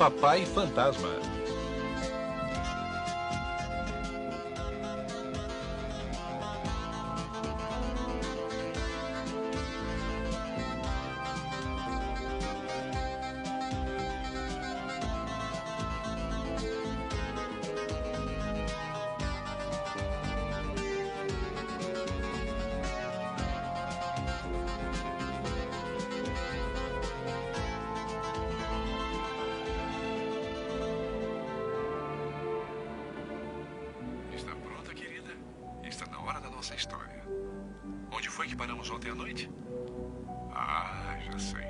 Papai Fantasma. Está pronta, querida? Está na hora da nossa história. Onde foi que paramos ontem à noite? Ah, já sei.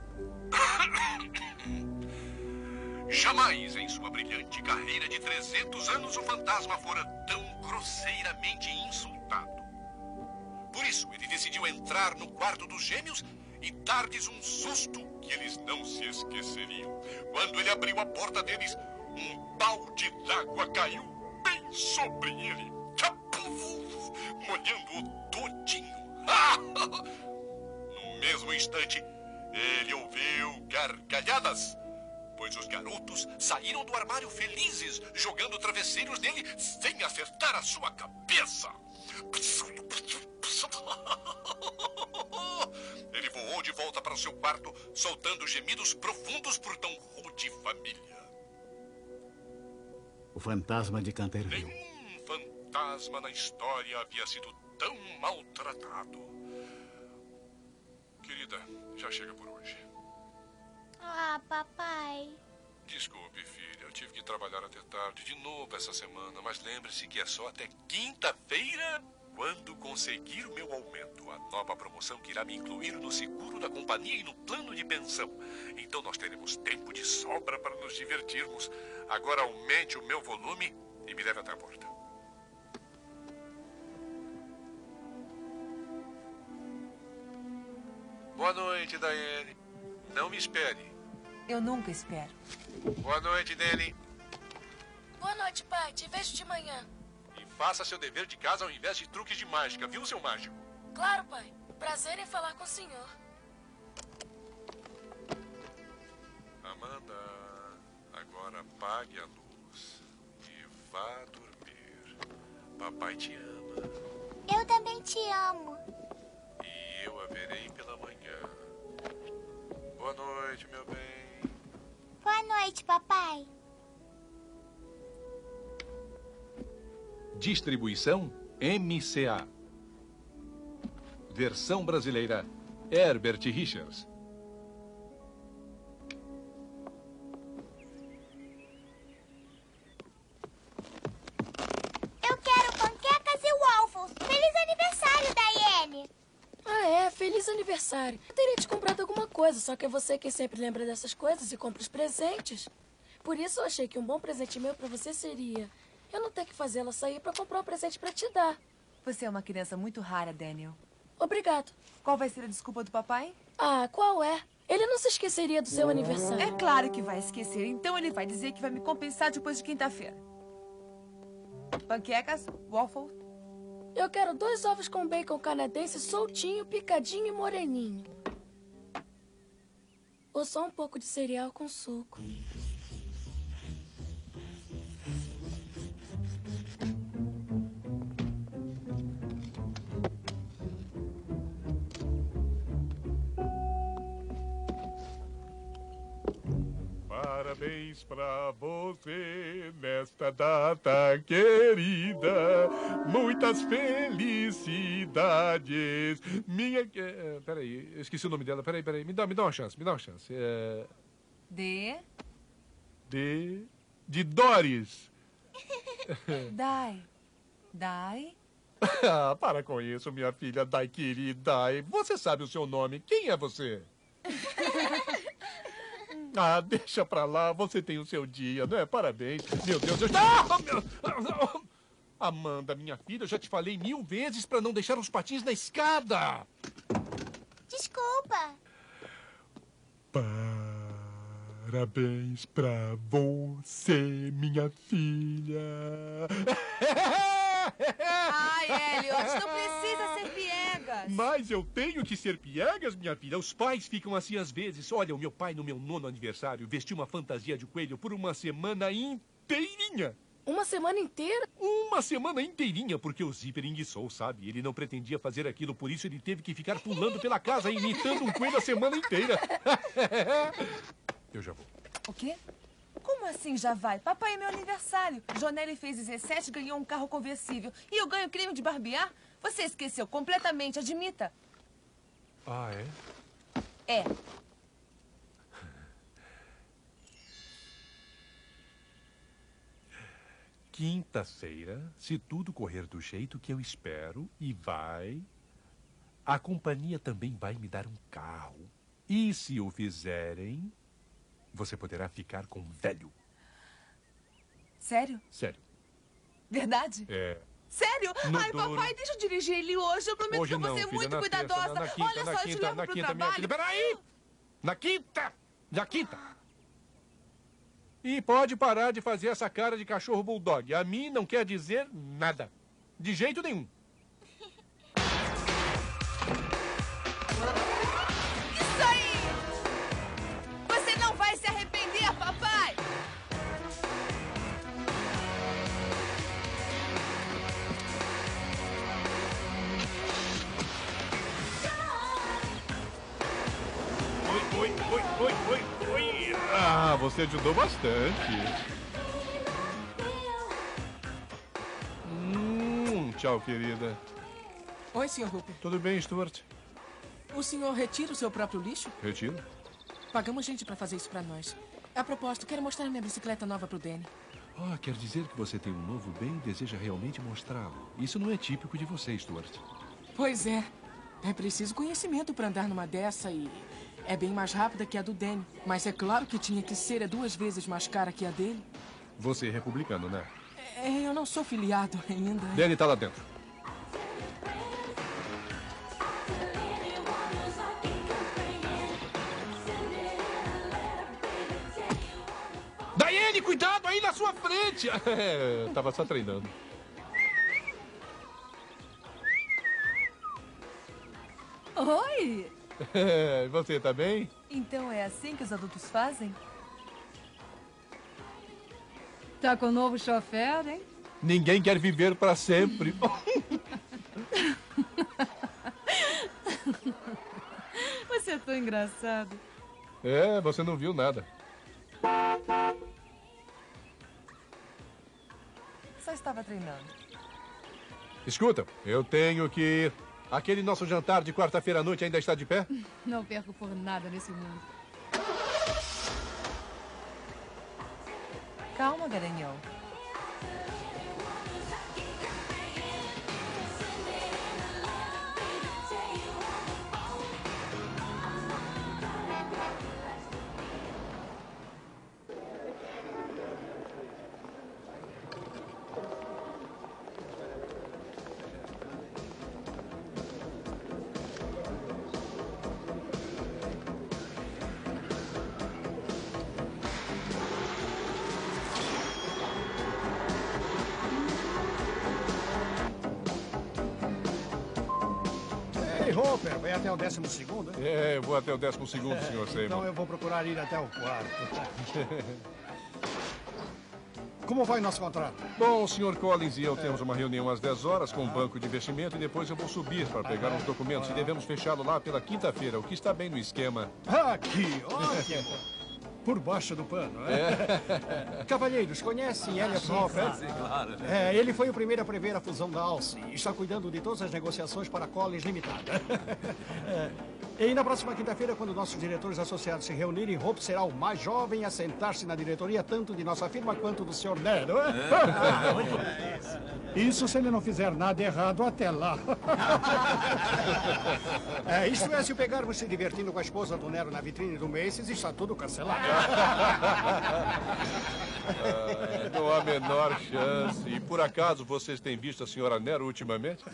Jamais em sua brilhante carreira de 300 anos o fantasma fora tão grosseiramente insultado. Por isso, ele decidiu entrar no quarto dos gêmeos e dar-lhes um susto que eles não se esqueceriam. Quando ele abriu a porta deles, um balde d'água caiu bem sobre ele, molhando-o todinho. No mesmo instante, ele ouviu gargalhadas, pois os garotos saíram do armário felizes, jogando travesseiros nele sem acertar a sua cabeça. Ele voou de volta para o seu quarto, soltando gemidos profundos por tão rude família. O fantasma de Canterville. Nenhum fantasma na história havia sido tão maltratado. Querida, já chega por hoje. Ah, papai. Desculpe, filha. Eu tive que trabalhar até tarde de novo essa semana. Mas lembre-se que é só até quinta-feira, quando conseguir o meu aumento. A nova promoção que irá me incluir no seguro da companhia e no plano de pensão. Então nós teremos tempo de sobra para nos divertirmos. Agora aumente o meu volume e me leve até a porta. Boa noite, Daiane. Não me espere. Eu nunca espero. Boa noite, Danny. Boa noite, pai. Te vejo de manhã. E faça seu dever de casa ao invés de truques de mágica, viu, seu mágico? Claro, pai. Prazer em falar com o senhor. Amanda, agora apague a luz e vá dormir. Papai te ama Eu também te amo. e eu a verei pela manhã. Boa noite, meu bem. Boa noite, papai. Distribuição MCA. Versão brasileira Herbert Richards. Eu quero panquecas e waffles. Feliz aniversário, Daiane. Ah, é? Feliz aniversário. Eu teria te comprado alguma coisa, só que é você quem sempre lembra dessas coisas e compra os presentes. Por isso eu achei que um bom presente meu pra você seria eu não ter que fazê-la sair pra comprar um presente pra te dar. Você é uma criança muito rara, Daniel. Obrigado. Qual vai ser a desculpa do papai? Ah, qual é? Ele não se esqueceria do seu aniversário. É claro que vai esquecer. Então ele vai dizer que vai me compensar depois de quinta-feira. Panquecas, waffle. Eu quero 2 ovos com bacon canadense soltinho, picadinho e moreninho. Ou só um pouco de cereal com suco. Parabéns pra você nesta data querida. Muitas felicidades. Minha... peraí, eu esqueci o nome dela. Peraí. Me dá uma chance, De Doris. Dai. Ah, para com isso, minha filha. Dai, querida. Dai. Você sabe o seu nome. Quem é você? Ah, deixa pra lá. Você tem o seu dia, não é? Parabéns. Meu Deus, eu... Amanda, minha filha, eu já te falei 1000 vezes pra não deixar os patins na escada. Desculpa. Parabéns pra você, minha filha. Ai, Elliot, não precisa ser piegas. Mas eu tenho que ser piegas, minha filha. Os pais ficam assim às vezes. Olha, o meu pai, no meu 9º aniversário, vestiu uma fantasia de coelho por uma semana inteirinha. Uma semana inteira? Uma semana inteirinha, porque o Zíper enguiçou, sabe? Ele não pretendia fazer aquilo, por isso ele teve que ficar pulando pela casa, imitando um coelho a semana inteira. Eu já vou. O quê? Como assim já vai? Papai é meu aniversário. Jonelli fez 17 e ganhou um carro conversível. E eu ganho creme de barbear? Você esqueceu completamente, admita. Ah, é? É. Quinta-feira, se tudo correr do jeito que eu espero, a companhia também vai me dar um carro. E se o fizerem, você poderá ficar com um velho. Sério? Sério. Verdade? É. Sério? No Ai, duro. papai, deixa eu dirigir ele hoje. Eu prometo Hoje que eu vou não, ser filha, muito na cuidadosa. terça, na quinta, Olha na só, eu te quinta, levo na pro quinta, minha trabalho. filha. Peraí! Na quinta! Na quinta! E pode parar de fazer essa cara de cachorro bulldog. A mim não quer dizer nada. De jeito nenhum. Isso aí! Você não vai se arrepender, papai! Oi. Ah, você ajudou bastante. Tchau, querida. Oi, Sr. Hooper. Tudo bem, Stuart? O senhor retira o seu próprio lixo? Retiro? Pagamos gente para fazer isso para nós. A propósito, quero mostrar minha bicicleta nova pro Danny. Ah, quer dizer que você tem um novo bem e deseja realmente mostrá-lo. Isso não é típico de você, Stuart. Pois é. É preciso conhecimento para andar numa dessa e... é bem mais rápida que a do Danny. Mas é claro que tinha que ser 2 vezes mais cara que a dele. Você é republicano, né? Eu não sou filiado ainda. Danny tá lá dentro. Daiane, cuidado aí na sua frente! Tava só treinando. Oi! Você tá bem? Então é assim que os adultos fazem? Tá com um novo chofer, hein? Ninguém quer viver pra sempre. Você é tão engraçado. É, você não viu nada. Só estava treinando. Escuta, eu tenho que ir. Aquele nosso jantar de quarta-feira à noite ainda está de pé? Não perco por nada nesse mundo. Calma, garanhão. Ei, Hopper, vai até o 12º? É, eu vou até o 12º, senhor Seymour. Então eu vou procurar ir até o 4º. Como vai nosso contrato? Bom, o senhor Collins e eu temos uma reunião às 10 horas com o banco de investimento e depois eu vou subir para pegar uns documentos e devemos fechá-lo lá pela quinta-feira, o que está bem no esquema. Ah, que ótimo! Por baixo do pano, né? Cavalheiros, conhecem Elliot Hopper? Claro, Ele foi o primeiro a prever a fusão da Alce e está cuidando de todas as negociações para a Collins Limitada. E na próxima quinta-feira, quando nossos diretores associados se reunirem, Hope será o mais jovem a sentar-se na diretoria, tanto de nossa firma quanto do Sr. Nero. Isso se ele não fizer nada errado até lá. Isto é, se pegarmos se divertindo com a esposa do Nero na vitrine do Macy's, está tudo cancelado. Não há a menor chance. E por acaso vocês têm visto a senhora Nero ultimamente?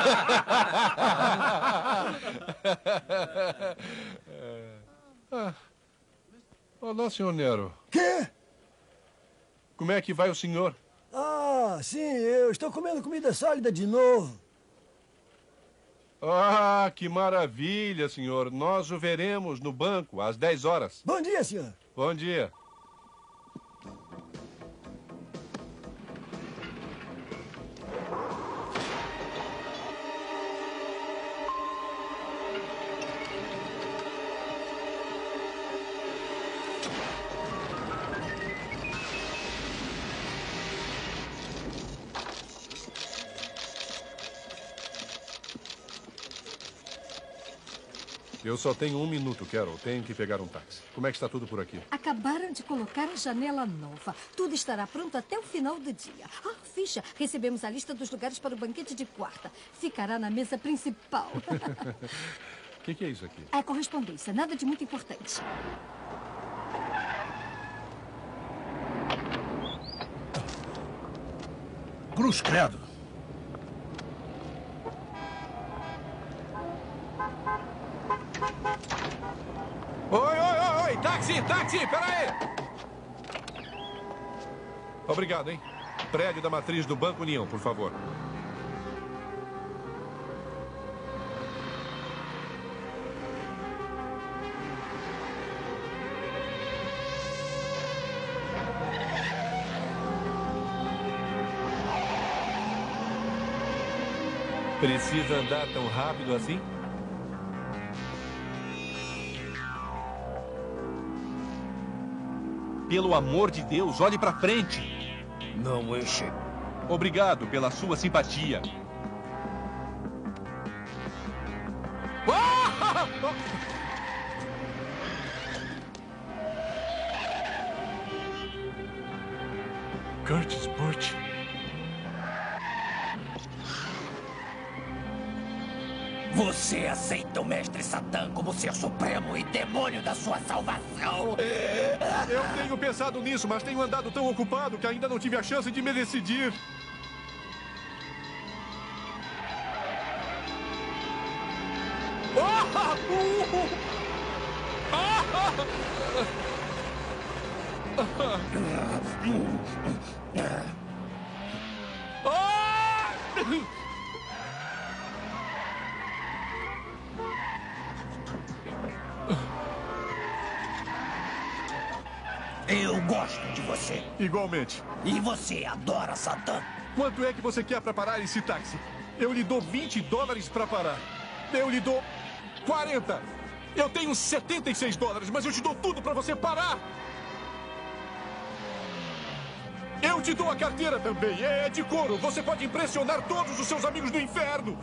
Olá, senhor Nero. Quê? Como é que vai o senhor? Ah, sim, eu estou comendo comida sólida de novo. Ah, que maravilha, senhor. Nós o veremos no banco às 10 horas. Bom dia, senhor. Bom dia. Eu só tenho 1 minuto, Carol. Tenho que pegar um táxi. Como é que está tudo por aqui? Acabaram de colocar a janela nova. Tudo estará pronto até o final do dia. Ah, ficha. Recebemos a lista dos lugares para o banquete de quarta. Ficará na mesa principal. O que é isso aqui? É correspondência. Nada de muito importante. Cruz credo. Oi, táxi, pera aí! Obrigado, hein? Prédio da matriz do Banco União, por favor. Precisa andar tão rápido assim? Pelo amor de Deus, olhe pra frente. Não enche. Obrigado pela sua simpatia. Curtis Butch. Você aceita o Mestre Satã como ser supremo e demônio da sua salvação? Eu tenho pensado nisso, mas tenho andado tão ocupado que ainda não tive a chance de me decidir. Eu gosto de você. Igualmente. E você adora Satã. Quanto é que você quer para parar esse táxi? Eu lhe dou $20 para parar. Eu lhe dou 40. Eu tenho $76, mas eu te dou tudo para você parar. Eu te dou a carteira também. É de couro. Você pode impressionar todos os seus amigos do inferno.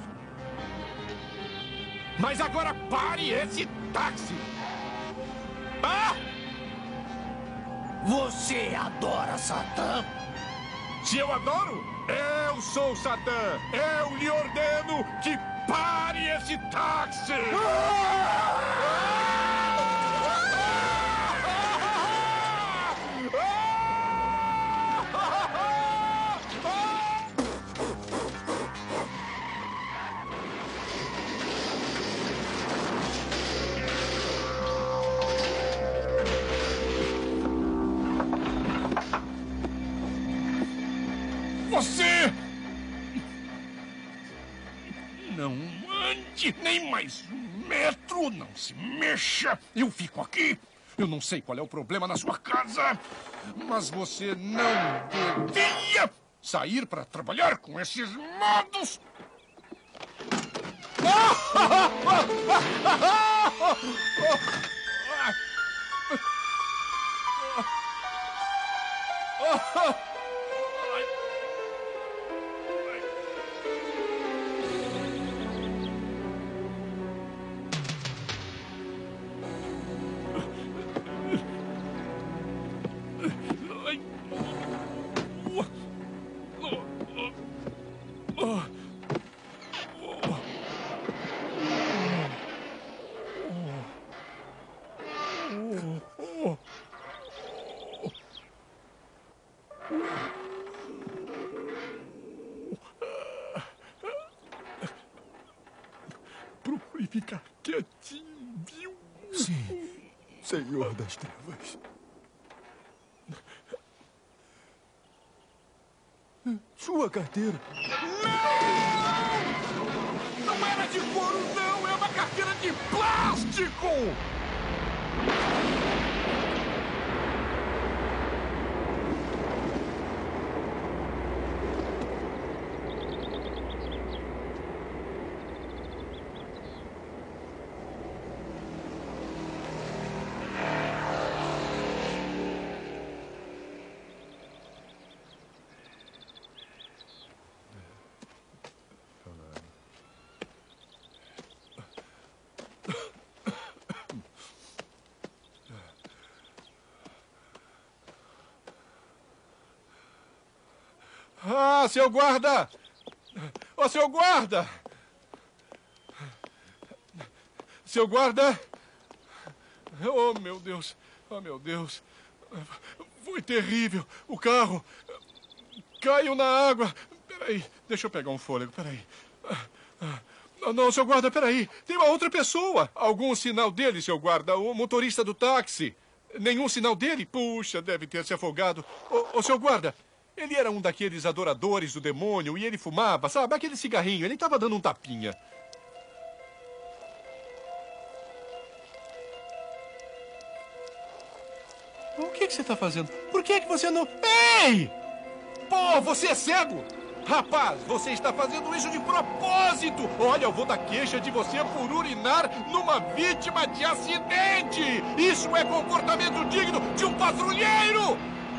Mas agora pare esse táxi. Ah! Você adora Satã? Se eu adoro, eu sou Satã. Eu lhe ordeno que pare esse táxi. Você não ande nem mais 1 metro, não se mexa. Eu fico aqui. Eu não sei qual é o problema na sua casa, mas você não devia sair para trabalhar com esses modos. Procure ficar quietinho, viu? Sim, Senhor das Trevas. Sua carteira. Não! Não era de couro, não! É uma carteira de plástico! Ah, seu guarda! Ô, seu guarda! Seu guarda! Oh, meu Deus! Oh, meu Deus! Foi terrível! O carro caiu na água! Peraí, deixa eu pegar um fôlego, peraí. Não, seu guarda, peraí. Tem uma outra pessoa. Algum sinal dele, seu guarda? O motorista do táxi. Nenhum sinal dele? Puxa, deve ter se afogado. Ô, seu guarda, ele era um daqueles adoradores do demônio e ele fumava, sabe? Aquele cigarrinho. Ele estava dando um tapinha. O que você está fazendo? Por que você não... Ei! Pô, você é cego! Rapaz, você está fazendo isso de propósito! Olha, eu vou dar queixa de você por urinar numa vítima de acidente! Isso é comportamento digno de um patrulheiro!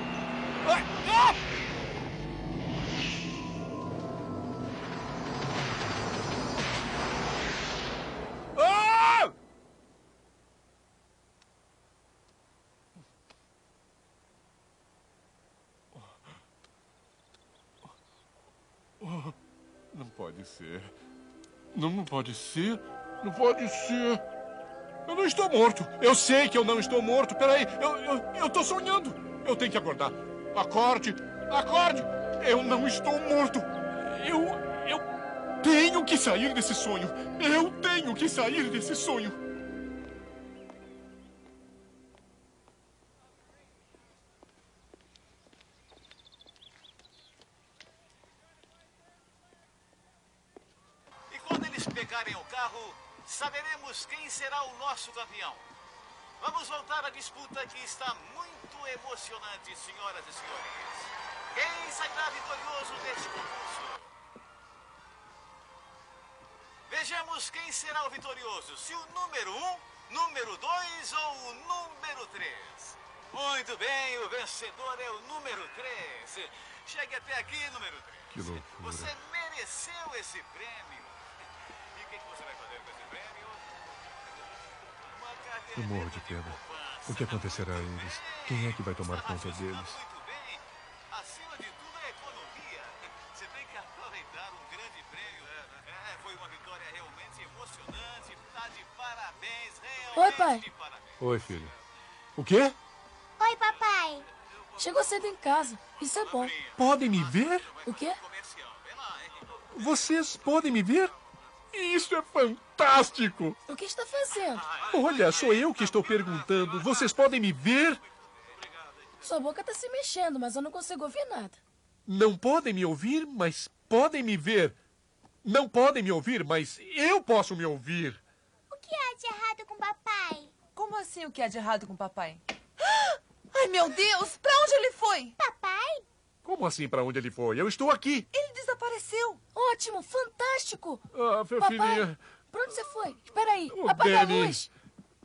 Não pode ser. Não pode ser. Não pode ser. Eu não estou morto. Eu sei que eu não estou morto. Peraí, eu estou sonhando. Eu tenho que acordar. Acorde. Acorde. Eu não estou morto. Eu tenho que sair desse sonho. Eu tenho que sair desse sonho. Pegarem o carro, saberemos quem será o nosso campeão. Vamos voltar à disputa que está muito emocionante, senhoras e senhores. Quem sairá vitorioso deste concurso? Vejamos quem será o vitorioso, se o número 1, número 2 ou o número 3. Muito bem, o vencedor é o número 3. Chegue até aqui, número 3. Que loucura. Você mereceu esse prêmio. O que você vai fazer com esse prêmio? Eu morro de pena. O que acontecerá a eles? Quem é que vai tomar conta deles? Muito bem. Acima de tudo é economia. Você tem que aproveitar um grande prêmio. Foi uma vitória realmente emocionante. Tá de parabéns, realmente. Oi, pai. De parabéns. Oi, filho. O quê? Oi, papai. Chegou cedo em casa. Isso é bom. Podem me ver? O quê? Vocês podem me ver? Isso é fantástico! O que está fazendo? Olha, sou eu que estou perguntando. Vocês podem me ver? Sua boca está se mexendo, mas eu não consigo ouvir nada. Não podem me ouvir, mas podem me ver. Não podem me ouvir, mas eu posso me ouvir. O que há de errado com papai? Como assim o que há de errado com papai? Ai, meu Deus! Pra onde ele foi? Papai? Como assim pra onde ele foi? Eu estou aqui. Ele desapareceu. Ótimo, fantástico. Ah, papai, filhinha. pra onde você foi? Espera aí, O apaga a Danny. luz.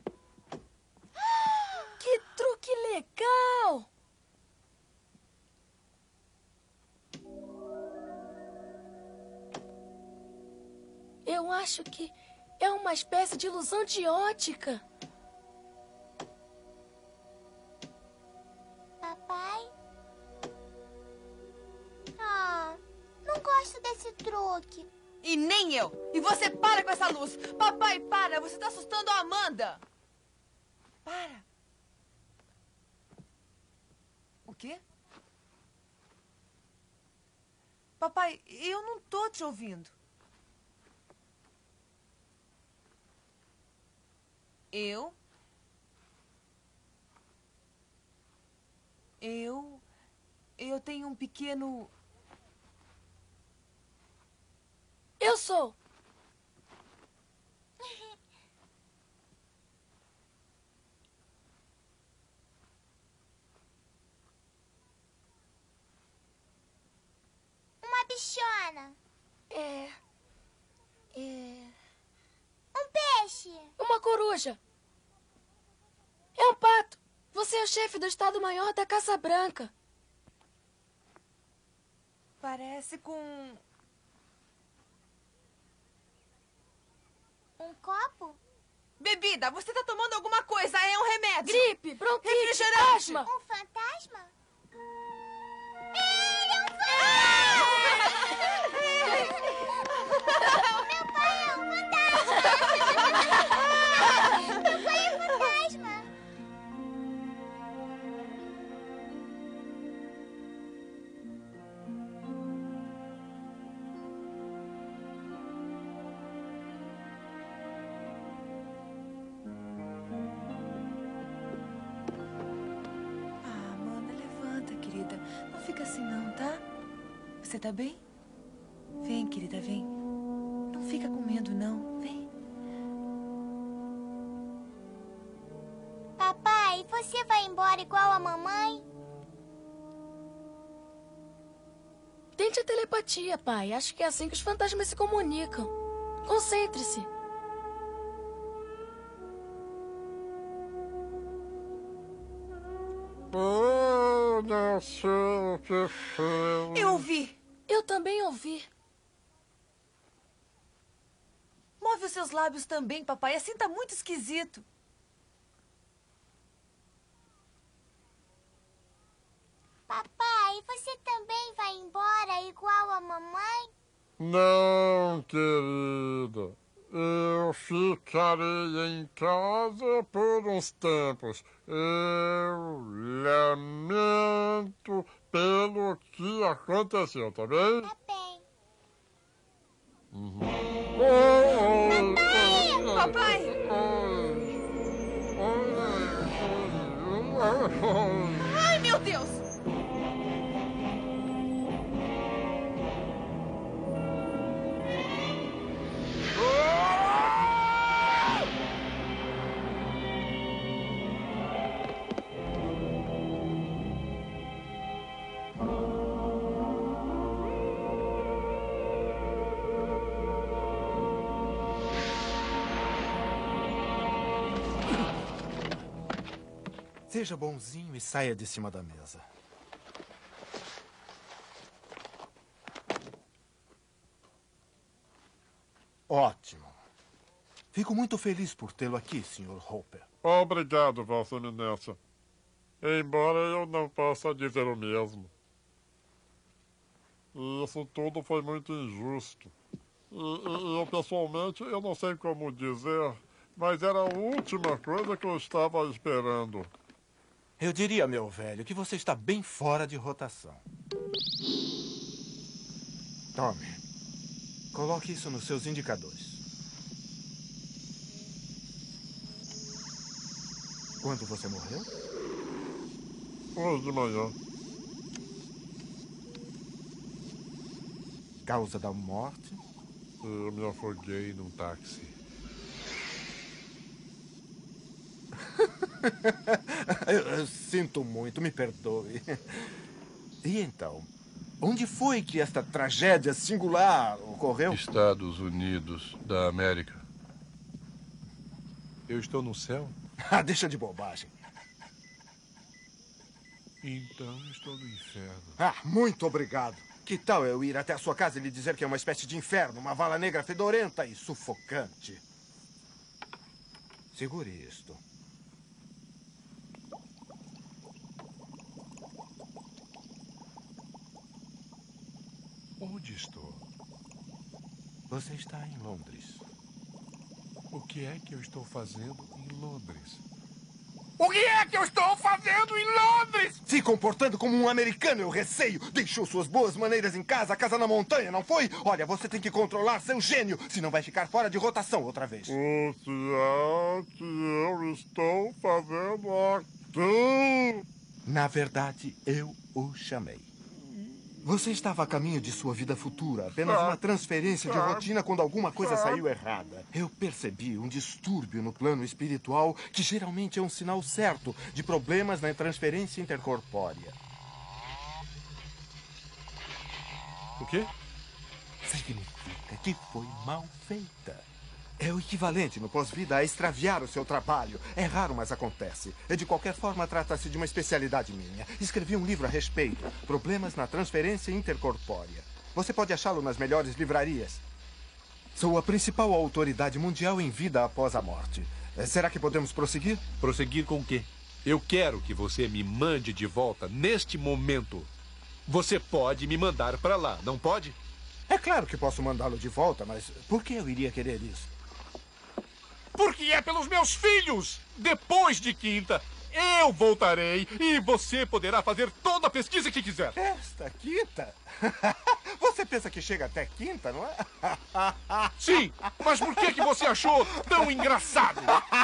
Que truque legal! Eu acho que é uma espécie de ilusão de ótica. Papai? Ah, não gosto desse truque. E nem eu. E você para com essa luz. Papai, para. Você está assustando a Amanda. Para. O quê? Papai, eu não tô te ouvindo. Eu tenho um pequeno... Eu sou. funciona? Um peixe. Uma coruja. É um pato. Você é o chefe do Estado-Maior da Caça Branca. Parece com... Um copo? Bebida, você tá tomando alguma coisa, é um remédio. Gripe, bronquite, refrigerante. asma. Um fantasma? Ele é um fantasma! Meu pai é um fantasma! Meu pai é fantasma! Amanda, levanta, querida. Não fica assim não, tá? Você tá bem? Vem, querida, vem. Não fica com medo, não. Vem. Papai, você vai embora igual a mamãe? Tente a telepatia, pai. Acho que é assim que os fantasmas se comunicam. Concentre-se. Não sei o que foi. Eu ouvi. Eu também ouvi. Move os seus lábios também, papai. Assim tá muito esquisito. Papai, você também vai embora igual a mamãe? Não, querida. Eu ficarei em casa por uns tempos. Eu lamento pelo que aconteceu, tá bem? Tá bem. Papai! Ai, meu Deus! Seja bonzinho e saia de cima da mesa. Ótimo. Fico muito feliz por tê-lo aqui, Sr. Hopper. Obrigado, Vossa Eminência. Embora eu não possa dizer o mesmo. Isso tudo foi muito injusto. E eu, pessoalmente, eu não sei como dizer, mas era a última coisa que eu estava esperando. Eu diria, meu velho, que você está bem fora de rotação. Tome. Coloque isso nos seus indicadores. Quando você morreu? Hoje de manhã. Causa da morte? Eu me afoguei num táxi. Eu sinto muito, me perdoe. E então, onde foi que esta tragédia singular ocorreu? Estados Unidos da América. Eu estou no céu? Ah, deixa de bobagem. Então estou no inferno. Ah, muito obrigado. Que tal eu ir até a sua casa e lhe dizer que é uma espécie de inferno, uma vala negra fedorenta e sufocante? Segure isto. Onde estou? Você está em Londres. O que é que eu estou fazendo em Londres? O que é que eu estou fazendo em Londres? Se comportando como um americano, eu receio. Deixou suas boas maneiras em casa, a casa na montanha, não foi? Olha, você tem que controlar seu gênio, senão vai ficar fora de rotação outra vez. O que é que eu estou fazendo aqui? Na verdade, eu o chamei. Você estava a caminho de sua vida futura, apenas uma transferência de rotina quando alguma coisa saiu errada. Eu percebi um distúrbio no plano espiritual, que geralmente é um sinal certo de problemas na transferência intercorpórea. O quê? significa que foi mal feita. É o equivalente no pós-vida a extraviar o seu trabalho. É raro, mas acontece. De qualquer forma, trata-se de uma especialidade minha. Escrevi um livro a respeito. Problemas na transferência intercorpórea. Você pode achá-lo nas melhores livrarias. Sou a principal autoridade mundial em vida após a morte. Será que podemos prosseguir? Prosseguir com o quê? Eu quero que você me mande de volta neste momento. Você pode me mandar para lá, não pode? É claro que posso mandá-lo de volta, mas por que eu iria querer isso? Porque é pelos meus filhos! Depois de quinta, eu voltarei e você poderá fazer toda a pesquisa que quiser. Esta quinta? Você pensa que chega até quinta, não é? Sim, mas por que você achou tão engraçado?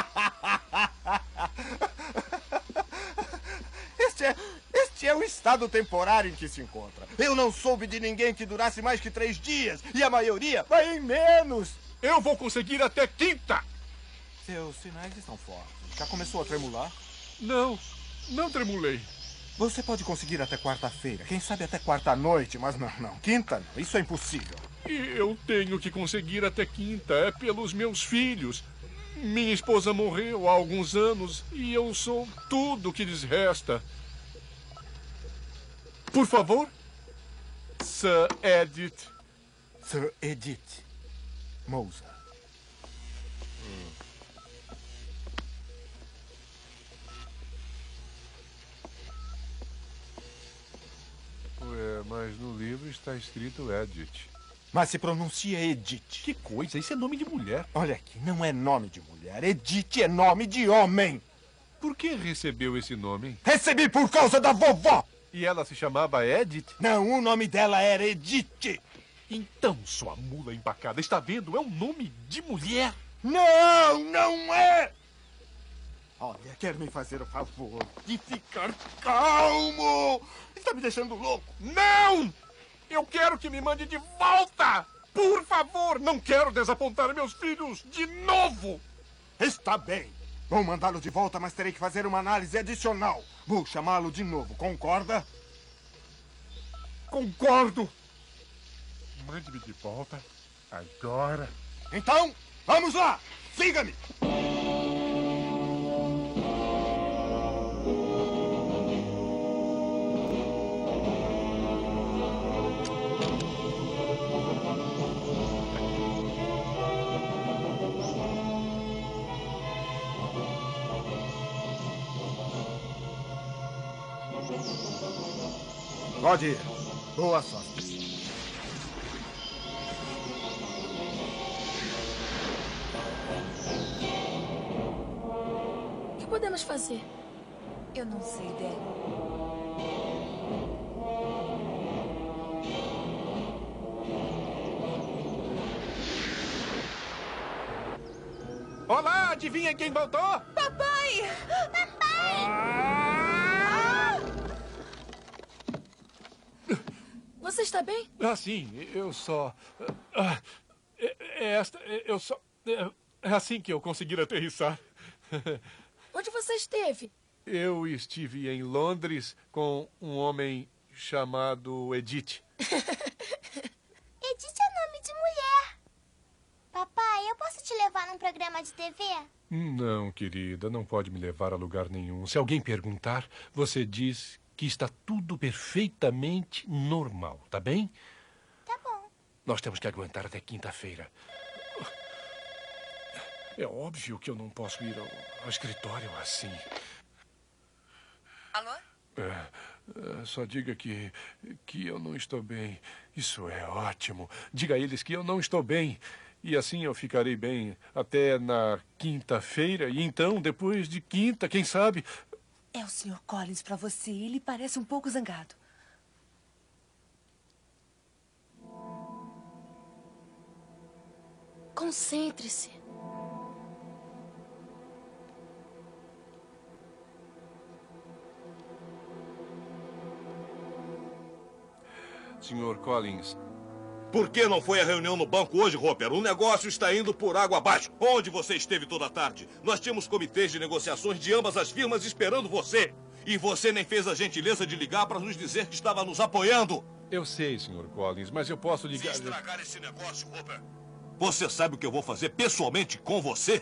Este é o estado temporário em que se encontra. Eu não soube de ninguém que durasse mais que 3 dias. E a maioria vai em menos. Eu vou conseguir até quinta. Seus sinais estão fortes. Já começou a tremular? Não tremulei. Você pode conseguir até quarta-feira. Quem sabe até quarta-noite, mas não. Quinta não. Isso é impossível. Eu tenho que conseguir até quinta. É pelos meus filhos. Minha esposa morreu há alguns anos e eu sou tudo que lhes resta. Por favor, Sir Edith. Sir Edith Moser. Mas no livro está escrito Edith. Mas se pronuncia Edith. Que coisa, isso é nome de mulher. Olha aqui, não é nome de mulher. Edith é nome de homem. Por que recebeu esse nome? Recebi por causa da vovó. E ela se chamava Edith? Não, o nome dela era Edith. Então, sua mula empacada, está vendo? É um nome de mulher. Não é. Olha, quer me fazer o favor de ficar calmo? Está me deixando louco. Não! Eu quero que me mande de volta! Por favor, não quero desapontar meus filhos de novo! Está bem. Vou mandá-lo de volta, mas terei que fazer uma análise adicional. Vou chamá-lo de novo, concorda? Concordo. Mande-me de volta agora. Então, vamos lá! Siga-me! Pode ir. Boa sorte. O que podemos fazer? Eu não sei, Dani. Olá, adivinha quem voltou? Papai! Você está bem? Sim, eu só... É assim que eu conseguir aterrissar. Onde você esteve? Eu estive em Londres com um homem chamado Edith. Edith é nome de mulher. Papai, eu posso te levar num programa de TV? Não, querida, não pode me levar a lugar nenhum. Se alguém perguntar, você diz que está tudo perfeitamente normal, tá bem? Tá bom. Nós temos que aguentar até quinta-feira. É óbvio que eu não posso ir ao escritório assim. Alô? Só diga que eu não estou bem. Isso é ótimo. Diga a eles que eu não estou bem. E assim eu ficarei bem até na quinta-feira. E então, depois de quinta, quem sabe... É o Sr. Collins para você. Ele parece um pouco zangado. Concentre-se. Sr. Collins... Por que não foi à reunião no banco hoje, Roper? O negócio está indo por água abaixo. Onde você esteve toda a tarde? Nós tínhamos comitês de negociações de ambas as firmas esperando você. E você nem fez a gentileza de ligar para nos dizer que estava nos apoiando. Eu sei, Sr. Collins, mas eu posso ligar... Se estragar esse negócio, Hopper, você sabe o que eu vou fazer pessoalmente com você?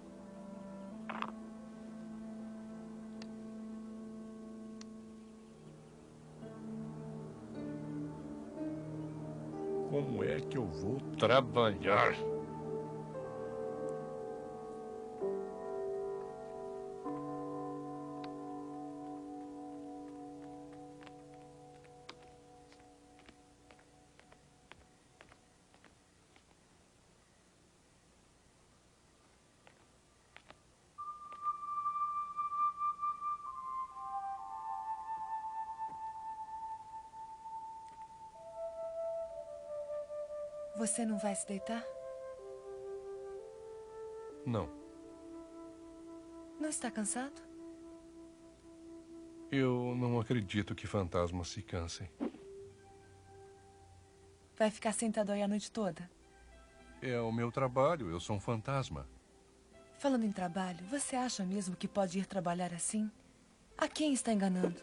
Como é que eu vou trabalhar? Você não vai se deitar? Não. Não está cansado? Eu não acredito que fantasmas se cansem. Vai ficar sentado aí a noite toda? É o meu trabalho, eu sou um fantasma. Falando em trabalho, você acha mesmo que pode ir trabalhar assim? A quem está enganando?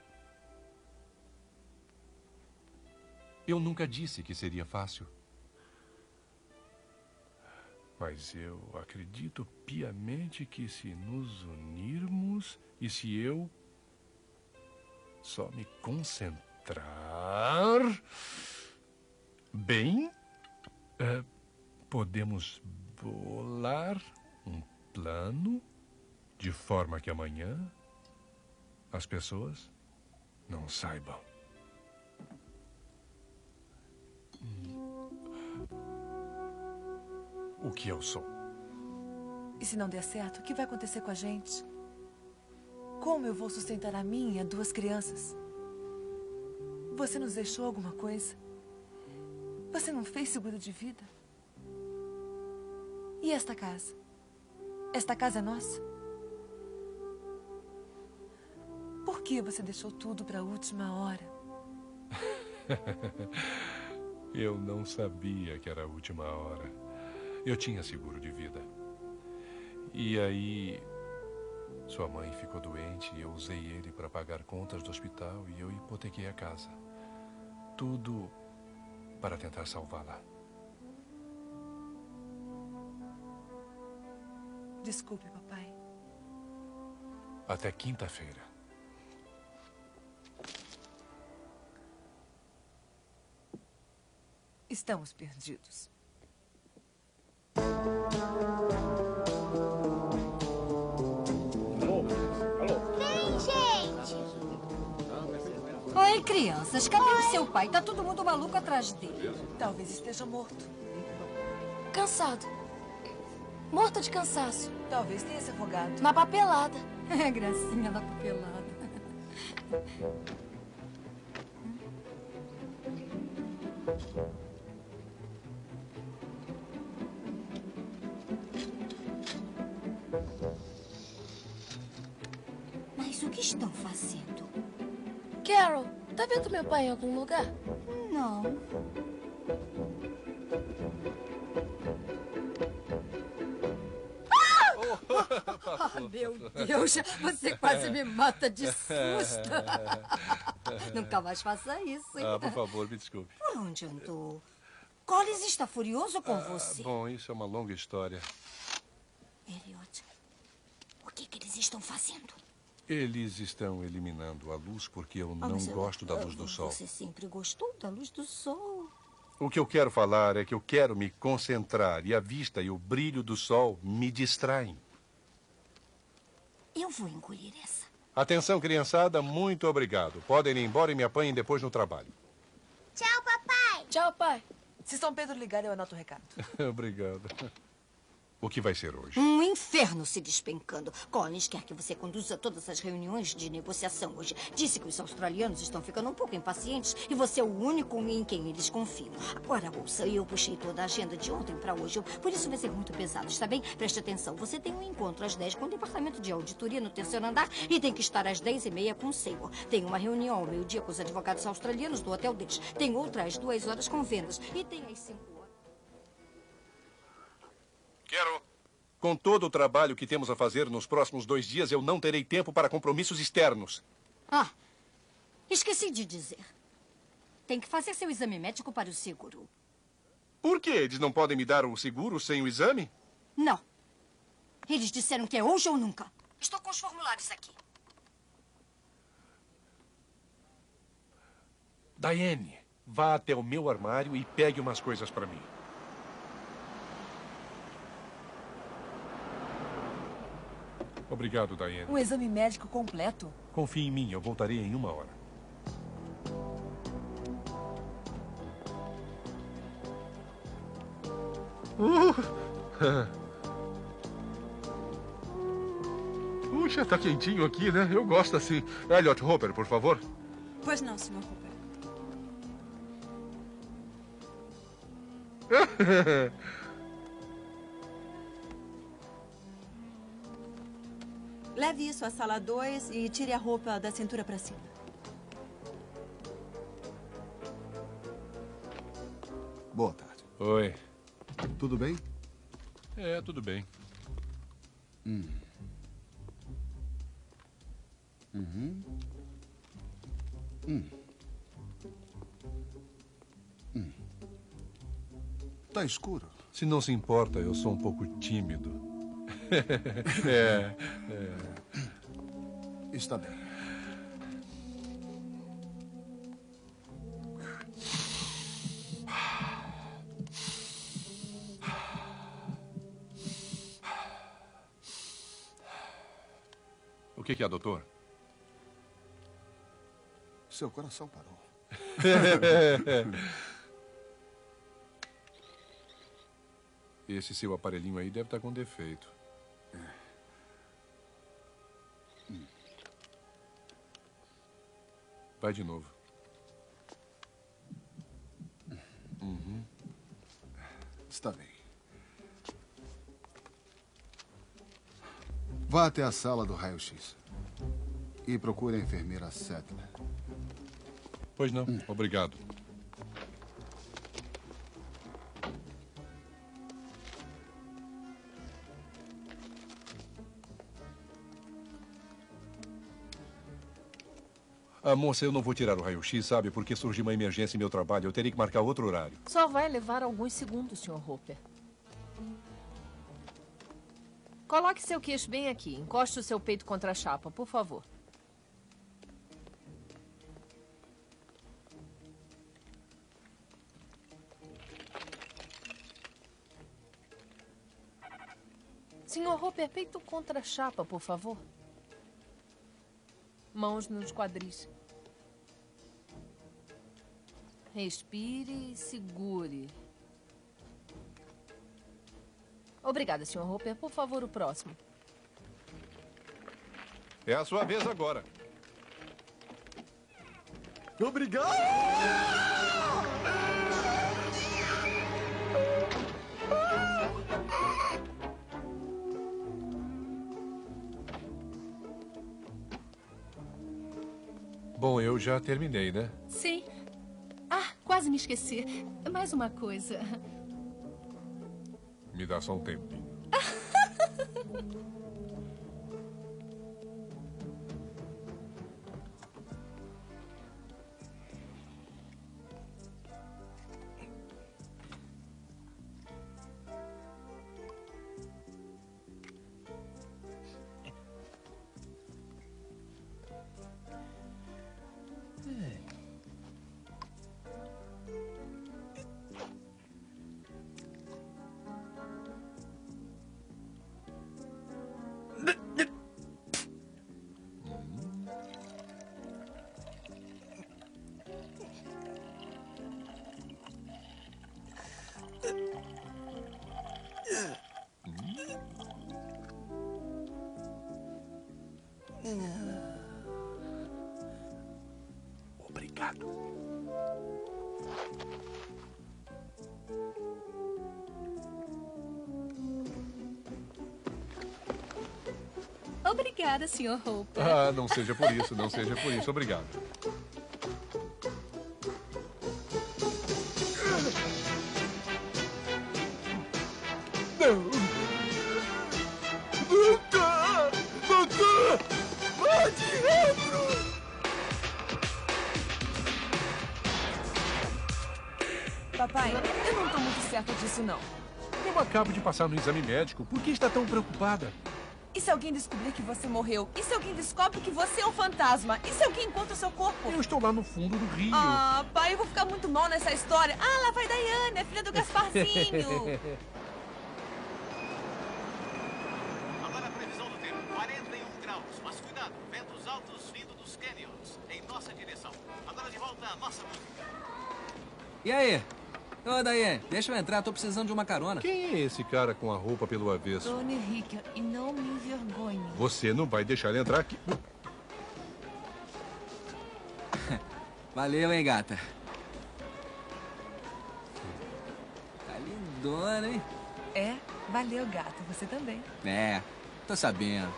Eu nunca disse que seria fácil. Mas eu acredito piamente que se nos unirmos e se eu só me concentrar bem, podemos bolar um plano de forma que amanhã as pessoas não saibam. O que eu sou. E se não der certo, o que vai acontecer com a gente? Como eu vou sustentar a mim e a 2 crianças? Você nos deixou alguma coisa? Você não fez seguro de vida? E esta casa? Esta casa é nossa? Por que você deixou tudo para a última hora? Eu não sabia que era a última hora. Eu tinha seguro de vida. E aí, sua mãe ficou doente e eu usei ele para pagar contas do hospital e eu hipotequei a casa. Tudo para tentar salvá-la. Desculpe, papai. Até quinta-feira. Estamos perdidos. Vem, gente! Oi, crianças. Cadê o seu pai? Tá todo mundo maluco atrás dele. Talvez esteja morto. Cansado. Morto de cansaço. Talvez tenha se afogado. Na papelada. É, gracinha na papelada. Mas o que estão fazendo? Carol, tá vendo meu pai em algum lugar? Não. Ah, meu Deus, você quase me mata de susto. Nunca mais faça isso, hein? Por favor, me desculpe. Por onde andou? Collins está furioso com você. Bom, isso é uma longa história. Elliot, o que eles estão fazendo? Eles estão eliminando a luz porque eu não gosto da luz do sol. Você sempre gostou da luz do sol. O que eu quero falar é que eu quero me concentrar e a vista e o brilho do sol me distraem. Eu vou engolir essa. Atenção, criançada, muito obrigado. Podem ir embora e me apanhem depois no trabalho. Tchau, papai! Tchau, pai. Se São Pedro ligar, eu anoto o recado. Obrigado. O que vai ser hoje? Um inferno se despencando. Collins quer que você conduza todas as reuniões de negociação hoje. Disse que os australianos estão ficando um pouco impacientes e você é o único em quem eles confiam. Agora, ouça, eu puxei toda a agenda de ontem para hoje, por isso vai ser muito pesado, está bem? Preste atenção, você tem um encontro às 10 com o departamento de auditoria no 3º andar e tem que estar às 10h30 com o Seymour. Tem uma reunião ao meio-dia com os advogados australianos do hotel deles. Tem outra às 2 horas com vendas e tem às 5 horas... Quero. Com todo o trabalho que temos a fazer nos próximos 2 dias, eu não terei tempo para compromissos externos. Ah, esqueci de dizer. tem que fazer seu exame médico para o seguro. Por quê? Eles não podem me dar o seguro sem o exame? Não. Eles disseram que é hoje ou nunca. Estou com os formulários aqui. Diane, vá até o meu armário e pegue umas coisas para mim. Obrigado, Diane. Um exame médico completo. Confie em mim, eu voltarei em 1 hora. Puxa, tá quentinho aqui, né? Eu gosto assim. Elliot Hopper, por favor. Pois não, Sr. Hopper. Leve isso à sala 2 e tire a roupa da cintura para cima. Boa tarde. Oi. Tudo bem? É, tudo bem. Tá escuro. Se não se importa, eu sou um pouco tímido. Está bem. O que é, doutor? Seu coração parou. Esse seu aparelhinho aí deve estar com defeito. Vai de novo. Está bem. Vá até a sala do raio-x e procure a enfermeira Settler. Pois não, obrigado. Moça, eu não vou tirar o raio-x, sabe? Porque surgiu uma emergência em meu trabalho. Eu teria que marcar outro horário. Só vai levar alguns segundos, Sr. Hopper. Coloque seu queixo bem aqui. Encoste o seu peito contra a chapa, por favor. Sr. Hopper, peito contra a chapa, por favor. Mãos nos quadris. Respire e segure. Obrigada, Sr. Hopper. Por favor, o próximo. É a sua vez agora. Obrigado! Bom, eu já terminei, né? Sim. Ah, quase me esqueci. Mais uma coisa. Me dá só um tempinho. Obrigado. Obrigada, Sr. Hopper. Ah, não seja por isso, não seja por isso. Obrigado. Não! Doutor! Doutor! Vá direto! Papai, eu não tô muito certa disso, não. Eu acabo de passar no exame médico. Por que está tão preocupada? E se alguém descobrir que você morreu? E se alguém descobre que você é um fantasma? E se alguém encontra o seu corpo? Eu estou lá no fundo do rio. Ah, pai, eu vou ficar muito mal nessa história. Ah, lá vai Daiane, a filha do Gasparzinho. Agora a previsão do tempo, 41 graus. Mas cuidado, ventos altos vindo dos canyons, em nossa direção. Agora de volta a nossa música. E aí? Ô, Daiane, deixa eu entrar, tô precisando de uma carona. Quem é esse cara com a roupa pelo avesso? Dona Henrique, e não me envergonhe. Você não vai deixar ele entrar aqui. Valeu, hein, gata. Tá lindona, hein? É, valeu, gata. Você também. É, tô sabendo.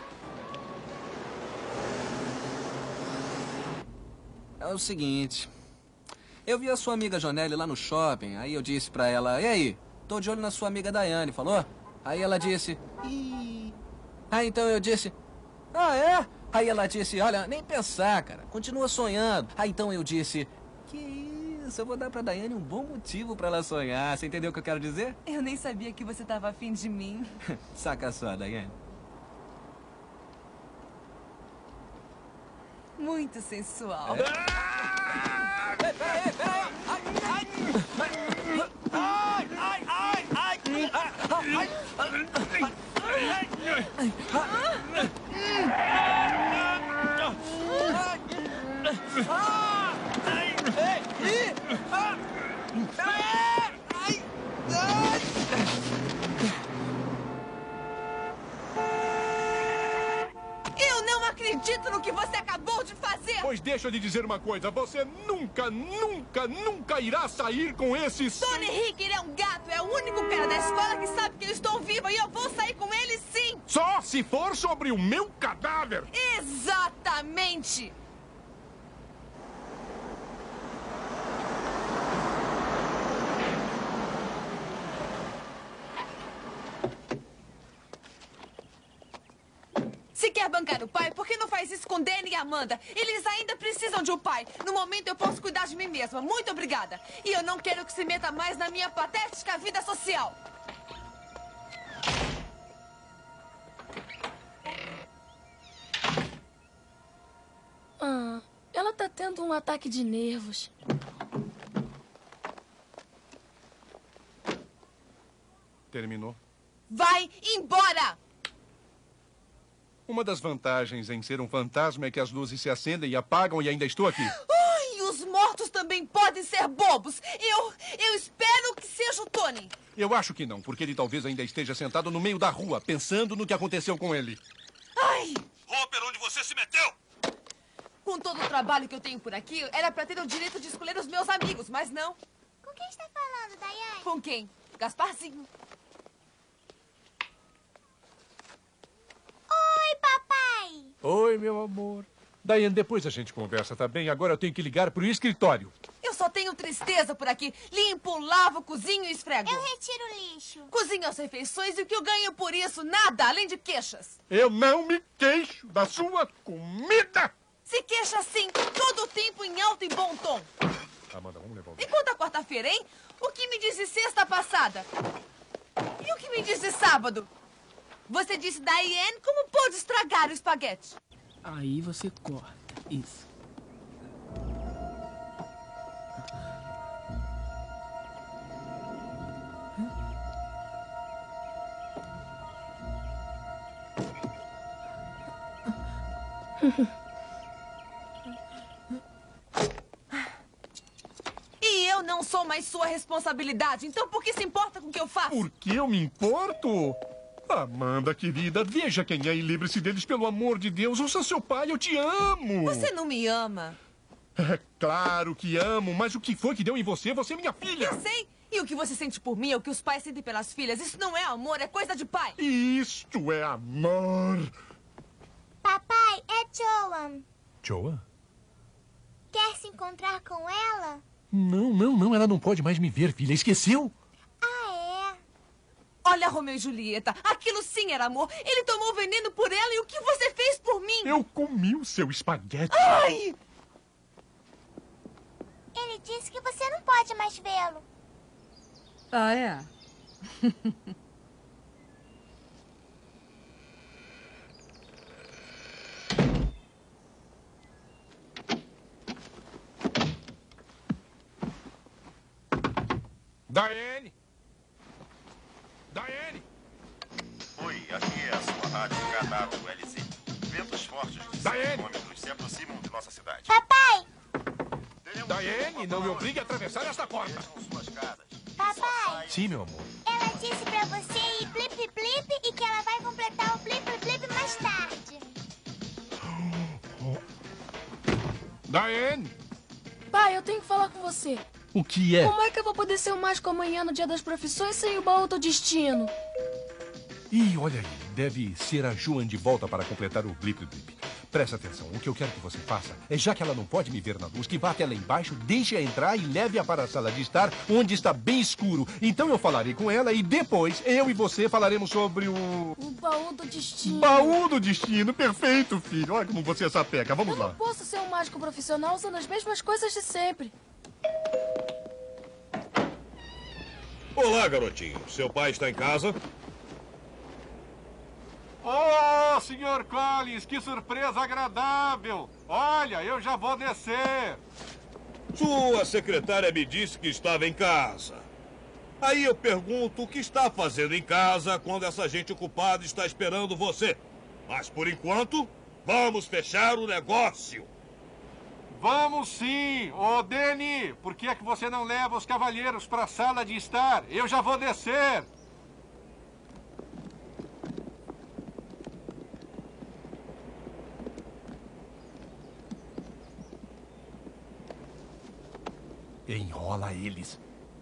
É o seguinte... Eu vi a sua amiga Jonelle lá no shopping, aí eu disse pra ela, e aí, tô de olho na sua amiga Daiane, falou? Aí ela disse, ih... Aí então eu disse, ah, é? Aí ela disse, olha, nem pensar, cara, continua sonhando. Aí então eu disse, que isso, eu vou dar pra Daiane um bom motivo pra ela sonhar, você entendeu o que eu quero dizer? Eu nem sabia que você tava afim de mim. Saca só, Daiane. Muito sensual. Eu não acredito no que você acabou de fazer! Pois deixa eu lhe dizer uma coisa. Você nunca, nunca, nunca irá sair com esse... Tony Henrique, ele é um gato. É o único cara da escola que sabe que eu estou viva e eu vou sair com ele sim! Só se for sobre o meu cadáver! Exatamente! Se quer bancar o pai, por que não faz isso com Danny e Amanda? Eles ainda precisam de um pai. No momento eu posso cuidar de mim mesma. Muito obrigada. E eu não quero que se meta mais na minha patética vida social. Ah, ela tá tendo um ataque de nervos. Terminou. Vai embora! Uma das vantagens em ser um fantasma é que as luzes se acendem e apagam e ainda estou aqui. Ai, os mortos também podem ser bobos. Eu espero que seja o Tony. Eu acho que não, porque ele talvez ainda esteja sentado no meio da rua, pensando no que aconteceu com ele. Ai! Hopper, onde você se meteu? Com todo o trabalho que eu tenho por aqui, era pra ter o direito de escolher os meus amigos, mas não. Com quem está falando, Daiane? Com quem? Gasparzinho. Oi, papai! Oi, meu amor. Daiane, depois a gente conversa, tá bem? Agora eu tenho que ligar pro escritório. Eu só tenho tristeza por aqui. Limpo, lavo, cozinho e esfrego. Eu retiro o lixo. Cozinho as refeições e o que eu ganho por isso? Nada, além de queixas. Eu não me queixo da sua comida! Se queixa assim, todo o tempo em alto e bom tom. Amanda, vamos levar o... E quanto à quarta-feira, hein? O que me diz de sexta passada? E o que me diz de sábado? Você disse Diane, como pôde estragar o espaguete? Aí você corta. Isso. E eu não sou mais sua responsabilidade, então por que se importa com o que eu faço? Por que eu me importo? Amanda, querida, veja quem é e livre-se deles, pelo amor de Deus. Ouça seu pai, eu te amo. Você não me ama. É claro que amo, mas o que foi que deu em você? Você é minha filha. Eu sei. E o que você sente por mim é o que os pais sentem pelas filhas. Isso não é amor, é coisa de pai. Isto é amor. Papai, é Joan. Joan? Quer se encontrar com ela? Não. Ela não pode mais me ver, filha. Esqueceu? Ah, é? Olha, Romeu e Julieta, aquilo sim era amor. Ele tomou veneno por ela e o que você fez por mim? Eu comi o seu espaguete. Ai! Ele disse que você não pode mais vê-lo. Ah, é? Diane! Diane! Oi, aqui é a sua rádio KWLZ. Ventos fortes de 100 quilômetros se aproximam de nossa cidade. Papai! Diane, não me obrigue a atravessar esta porta. Papai! Sim, meu amor. Ela disse pra você ir blip blip e que ela vai completar o blip blip mais tarde. Diane! Pai, eu tenho que falar com você. O que é? Como é que eu vou poder ser o mágico amanhã no Dia das Profissões sem o baú do destino? Ih, olha aí. Deve ser a Joan de volta para completar o blip blip. Presta atenção. O que eu quero que você faça é, já que ela não pode me ver na luz, que vá até lá embaixo, deixe-a entrar e leve-a para a sala de estar, onde está bem escuro. Então eu falarei com ela e depois eu e você falaremos sobre o baú do destino. Baú do destino. Perfeito, filho. Olha como você é sapeca. Vamos lá. Eu não posso ser um mágico profissional usando as mesmas coisas de sempre. Olá, garotinho. Seu pai está em casa? Oh, Sr. Collins, que surpresa agradável! Olha, eu já vou descer. Sua secretária me disse que estava em casa. Aí eu pergunto o que está fazendo em casa quando essa gente ocupada está esperando você. Mas por enquanto, vamos fechar o negócio. Vamos sim! Ô, Danny, por que é que você não leva os cavalheiros para a sala de estar? Eu já vou descer. Enrola eles.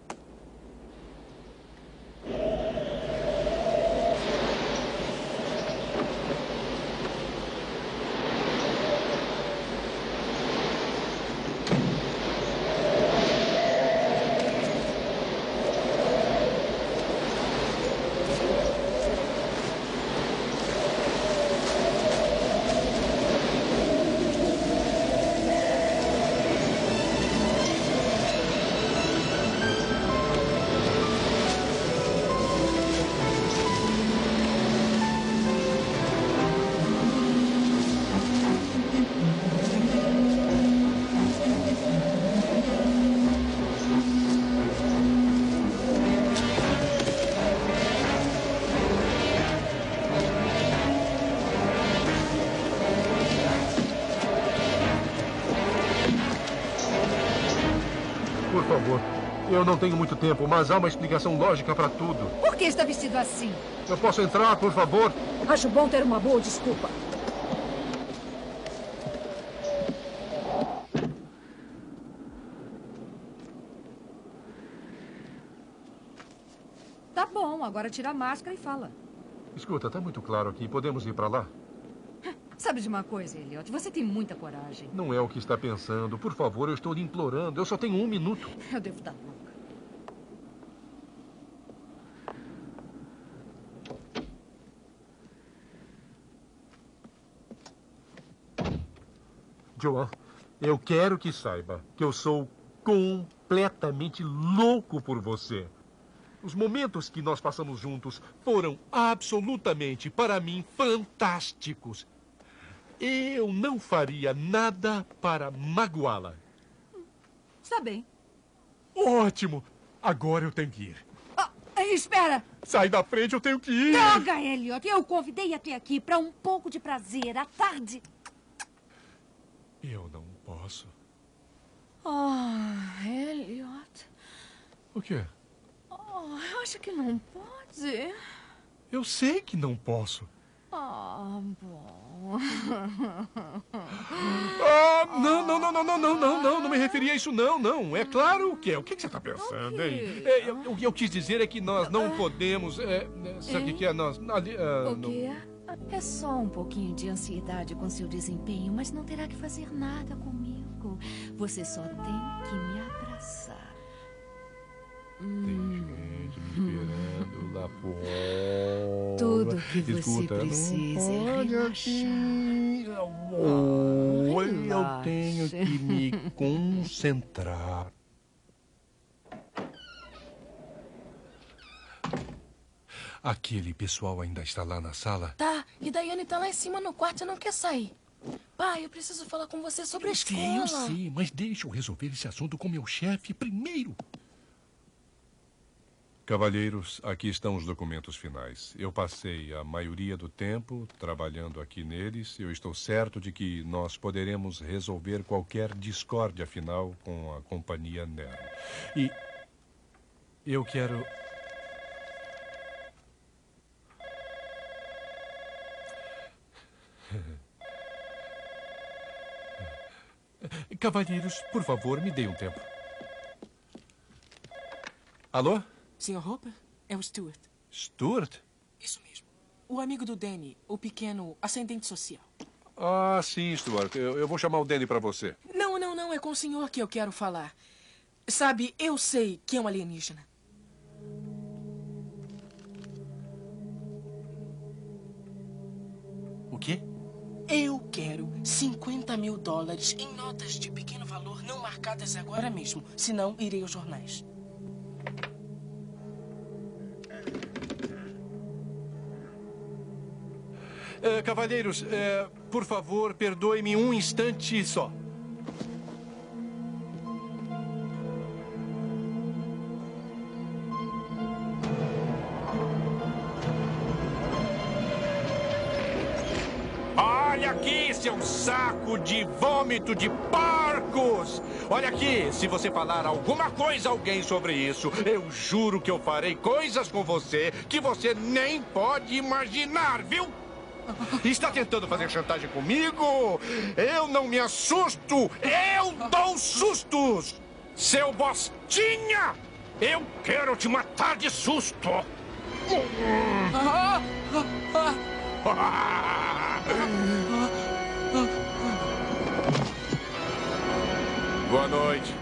Por favor, eu não tenho muito tempo, mas há uma explicação lógica para tudo. Por que está vestido assim? Eu posso entrar, por favor? Acho bom ter uma boa desculpa. Tá bom, agora tira a máscara e fala. Escuta, tá muito claro aqui. Podemos ir para lá? Sabe de uma coisa, Elliot? Você tem muita coragem. Não é o que está pensando. Por favor, eu estou lhe implorando. Eu só tenho 1 minuto. Eu devo estar louca. Joan, eu quero que saiba que eu sou completamente louco por você. Os momentos que nós passamos juntos foram absolutamente, para mim, fantásticos. Eu não faria nada para magoá-la. Está bem. Ótimo! Agora eu tenho que ir. Espera! Sai da frente, eu tenho que ir. Droga, Elliot! Eu convidei até aqui para um pouco de prazer à tarde. Eu não posso. Elliot. O quê? Eu acho que não pode. Eu sei que não posso. Bom. Não me referi a isso, não. É claro que é. O que você está pensando, hein? O que eu quis dizer é que nós não podemos... sabe o que é? Nós... O quê? É só um pouquinho de ansiedade com seu desempenho, mas não terá que fazer nada comigo. Você só tem que me abraçar. Tem gente me esperando lá fora. Tudo que você precisa é relaxar. Eu tenho que me concentrar. Aquele pessoal ainda está lá na sala? Tá, e Daiane tá lá em cima no quarto e não quer sair. Pai, eu preciso falar com você sobre a escola. Eu sei, mas deixa eu resolver esse assunto com meu chefe primeiro. Cavalheiros, aqui estão os documentos finais. Eu passei a maioria do tempo trabalhando aqui neles. Eu estou certo de que nós poderemos resolver qualquer discórdia final com a companhia Nero. E eu quero... Cavalheiros, por favor, me deem um tempo. Alô? Sr. Hopper, é o Stuart. Stuart? Isso mesmo. O amigo do Danny, o pequeno ascendente social. Ah, sim, Stuart. Eu vou chamar o Danny para você. Não. É com o senhor que eu quero falar. Sabe, eu sei que é um alienígena. O quê? Eu quero $50 mil em notas de pequeno valor não marcadas agora mesmo. Senão, irei aos jornais. Cavalheiros, por favor, perdoe-me um instante só. Olha aqui, seu saco de vômito de porcos! Olha aqui, se você falar alguma coisa a alguém sobre isso, eu juro que eu farei coisas com você que você nem pode imaginar, viu? Está tentando fazer chantagem comigo? Eu não me assusto! Eu dou sustos! Seu bostinha! Eu quero te matar de susto! Boa noite.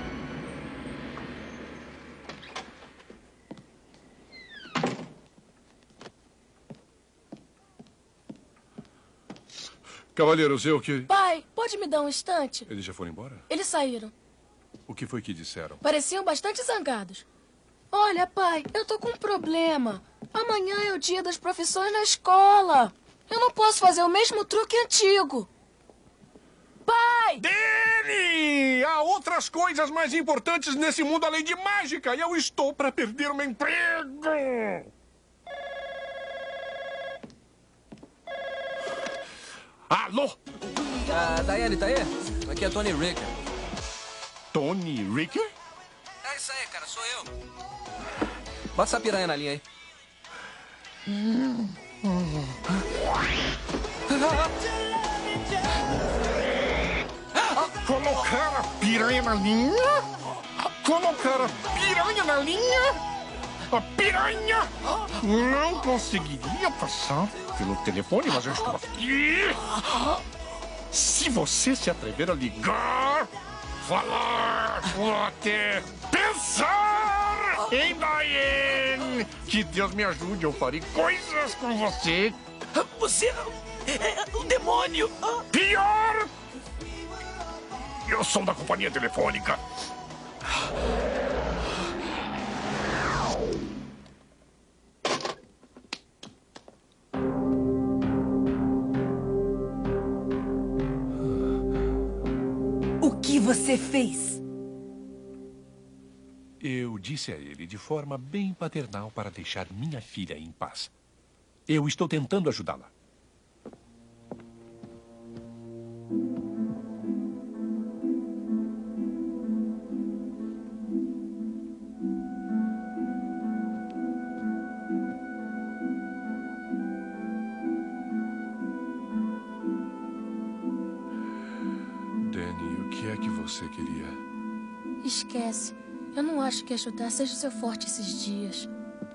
Cavalheiros, eu que... Pai, pode me dar um instante? Eles já foram embora? Eles saíram. O que foi que disseram? Pareciam bastante zangados. Olha, pai, eu tô com um problema. Amanhã é o dia das profissões na escola. Eu não posso fazer o mesmo truque antigo. Pai! Danny! Há outras coisas mais importantes nesse mundo além de mágica. E eu estou para perder meu emprego. Alô? Daiane, tá aí? Aqui é Tony Ricker. Tony Ricker? É isso aí, cara, sou eu. Bota essa piranha na linha aí. Colocar a piranha na linha? Colocar a piranha na linha? A piranha não conseguiria passar pelo telefone, mas eu estou aqui. Se você se atrever a ligar, falar ou até pensar em Diane, que Deus me ajude, eu farei coisas com você. Você é um demônio. Pior! Eu sou da companhia telefônica. O que você fez? Eu disse a ele de forma bem paternal para deixar minha filha em paz. Eu estou tentando ajudá-la. Danny, o que é que você queria? Esquece. Eu não acho que ajudar seja o seu forte esses dias.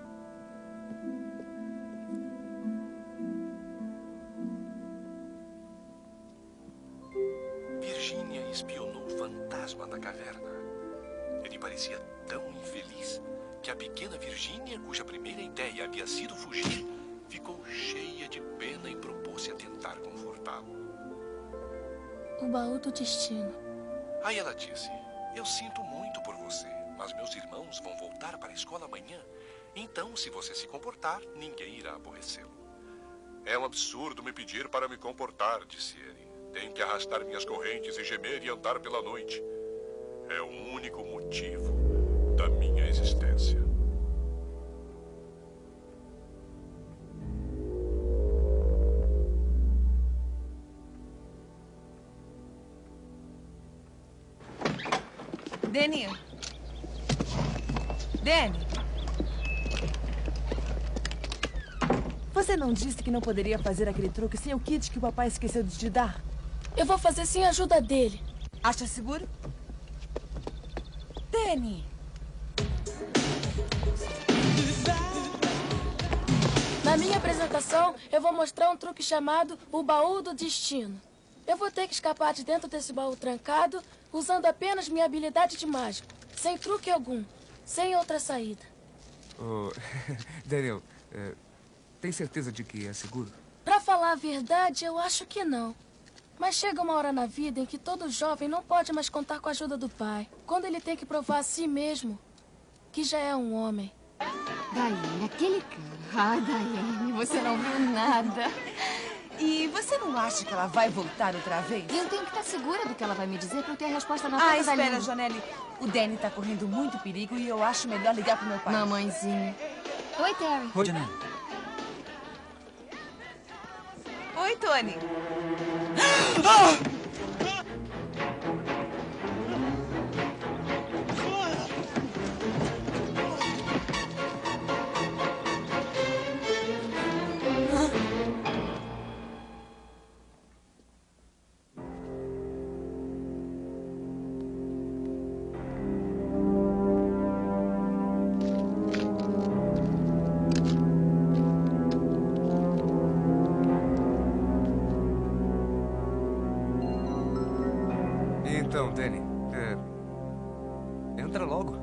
Virgínia espionou o fantasma da caverna. Ele parecia tão infeliz que a pequena Virgínia, cuja primeira ideia havia sido fugir, ficou cheia de pena e propôs-se a tentar confortá-lo. O baú do destino. Aí ela disse: eu sinto muito por você, mas meus irmãos vão voltar para a escola amanhã Então, se você se comportar, ninguém irá aborrecê-lo. É um absurdo me pedir para me comportar, disse ele. Tenho que arrastar minhas correntes e gemer e andar pela noite. É o único motivo da minha existência. Danny. Danny. Você não disse que não poderia fazer aquele truque sem o kit que o papai esqueceu de te dar? Eu vou fazer sem a ajuda dele. Acha seguro? Danny. Na minha apresentação, eu vou mostrar um truque chamado o baú do destino. Eu vou ter que escapar de dentro desse baú trancado usando apenas minha habilidade de mágico. Sem truque algum. Sem outra saída. Oh, Daniel, tem certeza de que é seguro? Pra falar a verdade, eu acho que não. Mas chega uma hora na vida em que todo jovem não pode mais contar com a ajuda do pai. Quando ele tem que provar a si mesmo que já é um homem. Daiane, aquele cara. Ah, Daiane, você não viu nada. E você não acha que ela vai voltar outra vez? Eu tenho que estar segura do que ela vai me dizer para eu ter a resposta na ponta da língua. Espera, Jonelle. O Danny tá correndo muito perigo e eu acho melhor ligar pro meu pai. Mamãezinha. Oi, Terry. Oi, Jonelle. Oi, Tony. Então, Danny, entra logo.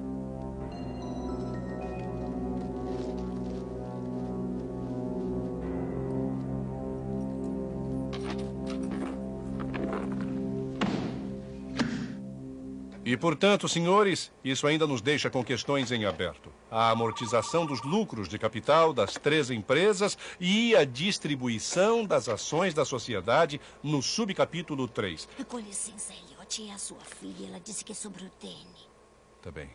E, portanto, senhores, isso ainda nos deixa com questões em aberto. A amortização dos lucros de capital das 3 empresas e a distribuição das ações da sociedade no subcapítulo 3. Com licença, Elliot, é a sua filha. Ela disse que é sobre o Danny. Tá bem.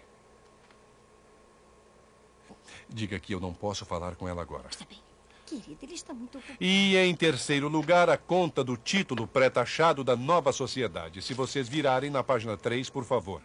Diga que eu não posso falar com ela agora. Está bem. Querida, ele está muito ocupado. E, em terceiro lugar, a conta do título pré-taxado da nova sociedade. Se vocês virarem na página 3, por favor.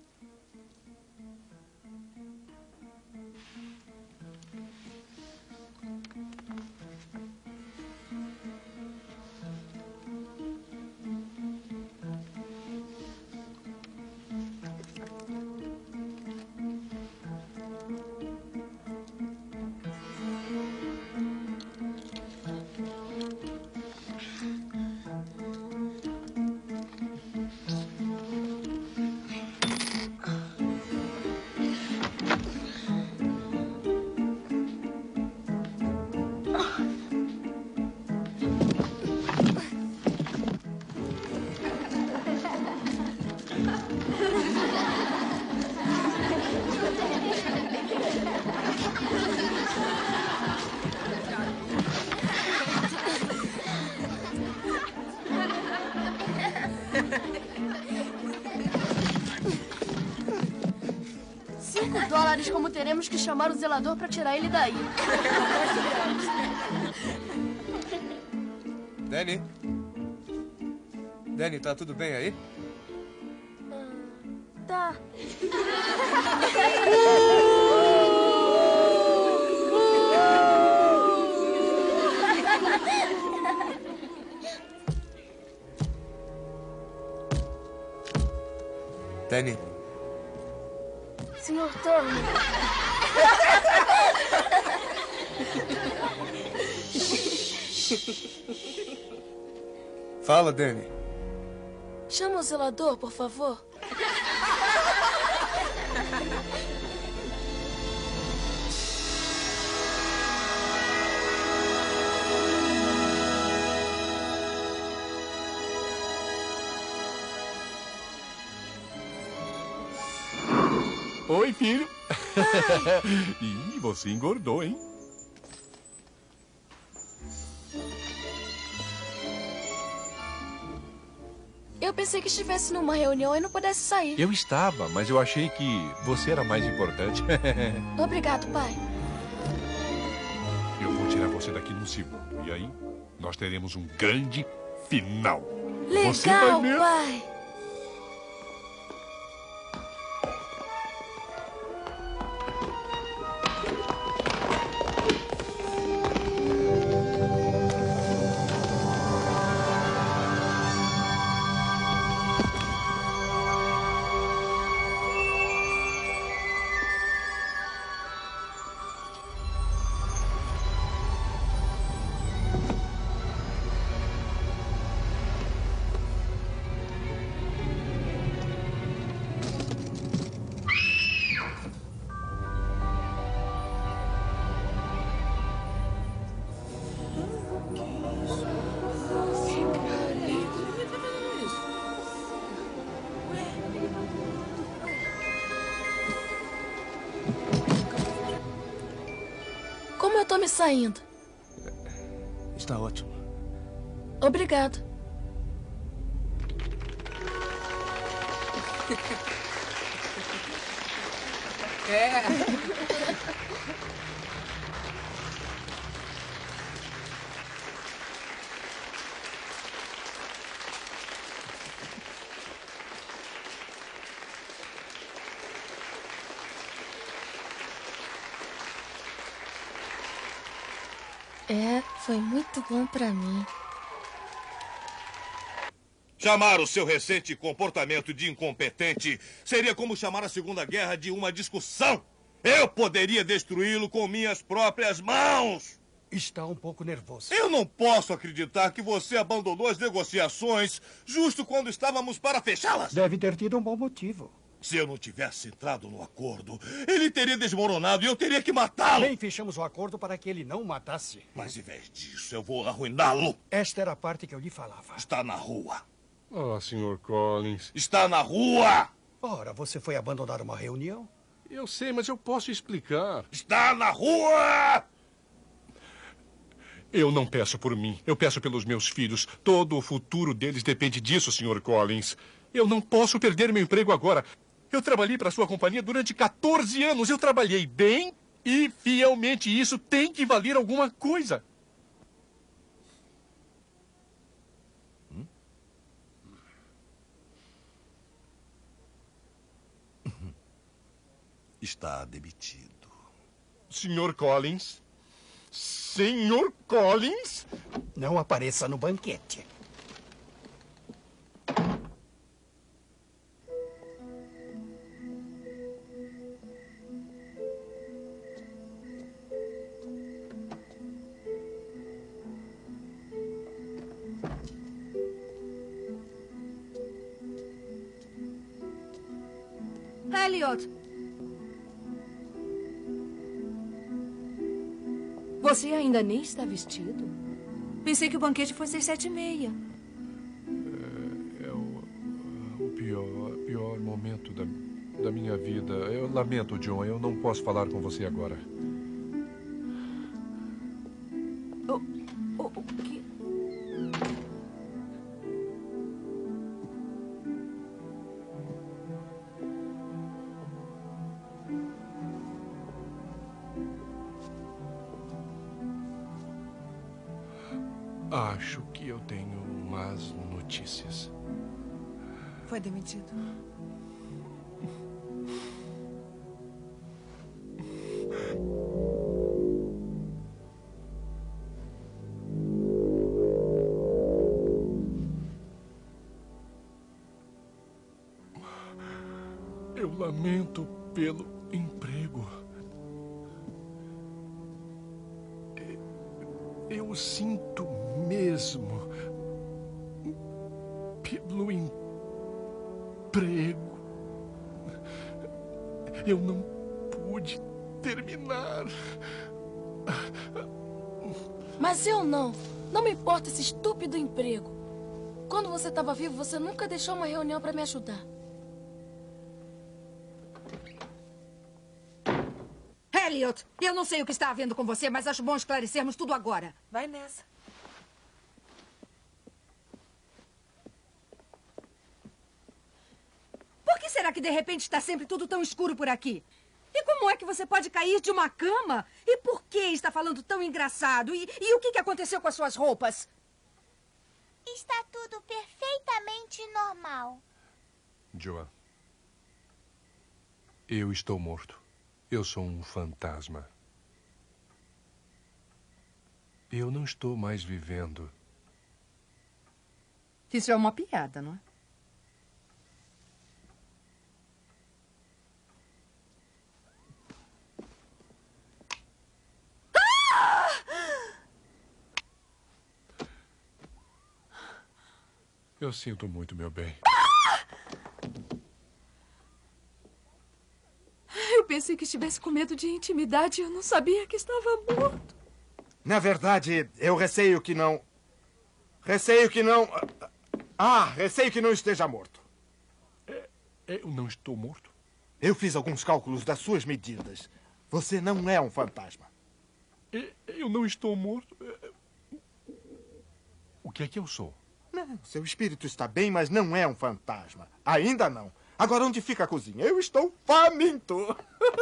$5 como teremos que chamar o zelador para tirar ele daí. Danny? Danny, tá tudo bem aí? Tá. Danny. Senhor Turner. Fala, Danny. Chama o zelador, por favor. Oi, filho. Ih, você engordou, hein? Eu pensei que estivesse numa reunião e não pudesse sair. Eu estava, mas eu achei que você era mais importante. Obrigado, pai. Eu vou tirar você daqui num segundo. E aí, nós teremos um grande final. Você vai Legal, ver. pai. Como eu tô me saindo? Está ótimo. Obrigado. Foi muito bom pra mim. Chamar o seu recente comportamento de incompetente seria como chamar a Segunda Guerra de uma discussão. Eu poderia destruí-lo com minhas próprias mãos. Está um pouco nervoso. Eu não posso acreditar que você abandonou as negociações justo quando estávamos para fechá-las. Deve ter tido um bom motivo. Se eu não tivesse entrado no acordo, ele teria desmoronado e eu teria que matá-lo. Bem, fechamos o acordo para que ele não o matasse. Mas em vez disso, eu vou arruiná-lo. Esta era a parte que eu lhe falava. Está na rua. Ah, Sr. Collins. Está na rua! Ora, você foi abandonar uma reunião? Eu sei, mas eu posso explicar. Está na rua! Eu não peço por mim. Eu peço pelos meus filhos. Todo o futuro deles depende disso, Sr. Collins. Eu não posso perder meu emprego agora. Eu trabalhei para a sua companhia durante 14 anos. Eu trabalhei bem e fielmente. Isso tem que valer alguma coisa. Está demitido. Sr. Collins? Sr. Collins? Não apareça no banquete. Elliot! Você ainda nem está vestido? Pensei que o banquete fosse às 7h30. É o pior momento da minha vida. Eu lamento, John. Eu não posso falar com você agora. O quê? Acho que eu tenho más notícias. Foi demitido. Eu lamento pelo emprego. Eu sinto mesmo pelo emprego. Eu não pude terminar. Mas eu não. Não me importa esse estúpido emprego. Quando você estava vivo, você nunca deixou uma reunião para me ajudar. Elliot, eu não sei o que está havendo com você, mas acho bom esclarecermos tudo agora. Vai nessa. Por que será que de repente está sempre tudo tão escuro por aqui? E como é que você pode cair de uma cama? E por que está falando tão engraçado? E o que aconteceu com as suas roupas? Está tudo perfeitamente normal. Joan, eu estou morto. Eu sou um fantasma. Eu não estou mais vivendo. Isso é uma piada, não é? Eu sinto muito, meu bem. Eu pensei que estivesse com medo de intimidade e eu não sabia que estava morto. Na verdade, eu receio que não... Receio que não esteja morto. Eu não estou morto? Eu fiz alguns cálculos das suas medidas. Você não é um fantasma. Eu não estou morto? O que é que eu sou? Não, seu espírito está bem, mas não é um fantasma. Ainda não. Agora, onde fica a cozinha? Eu estou faminto.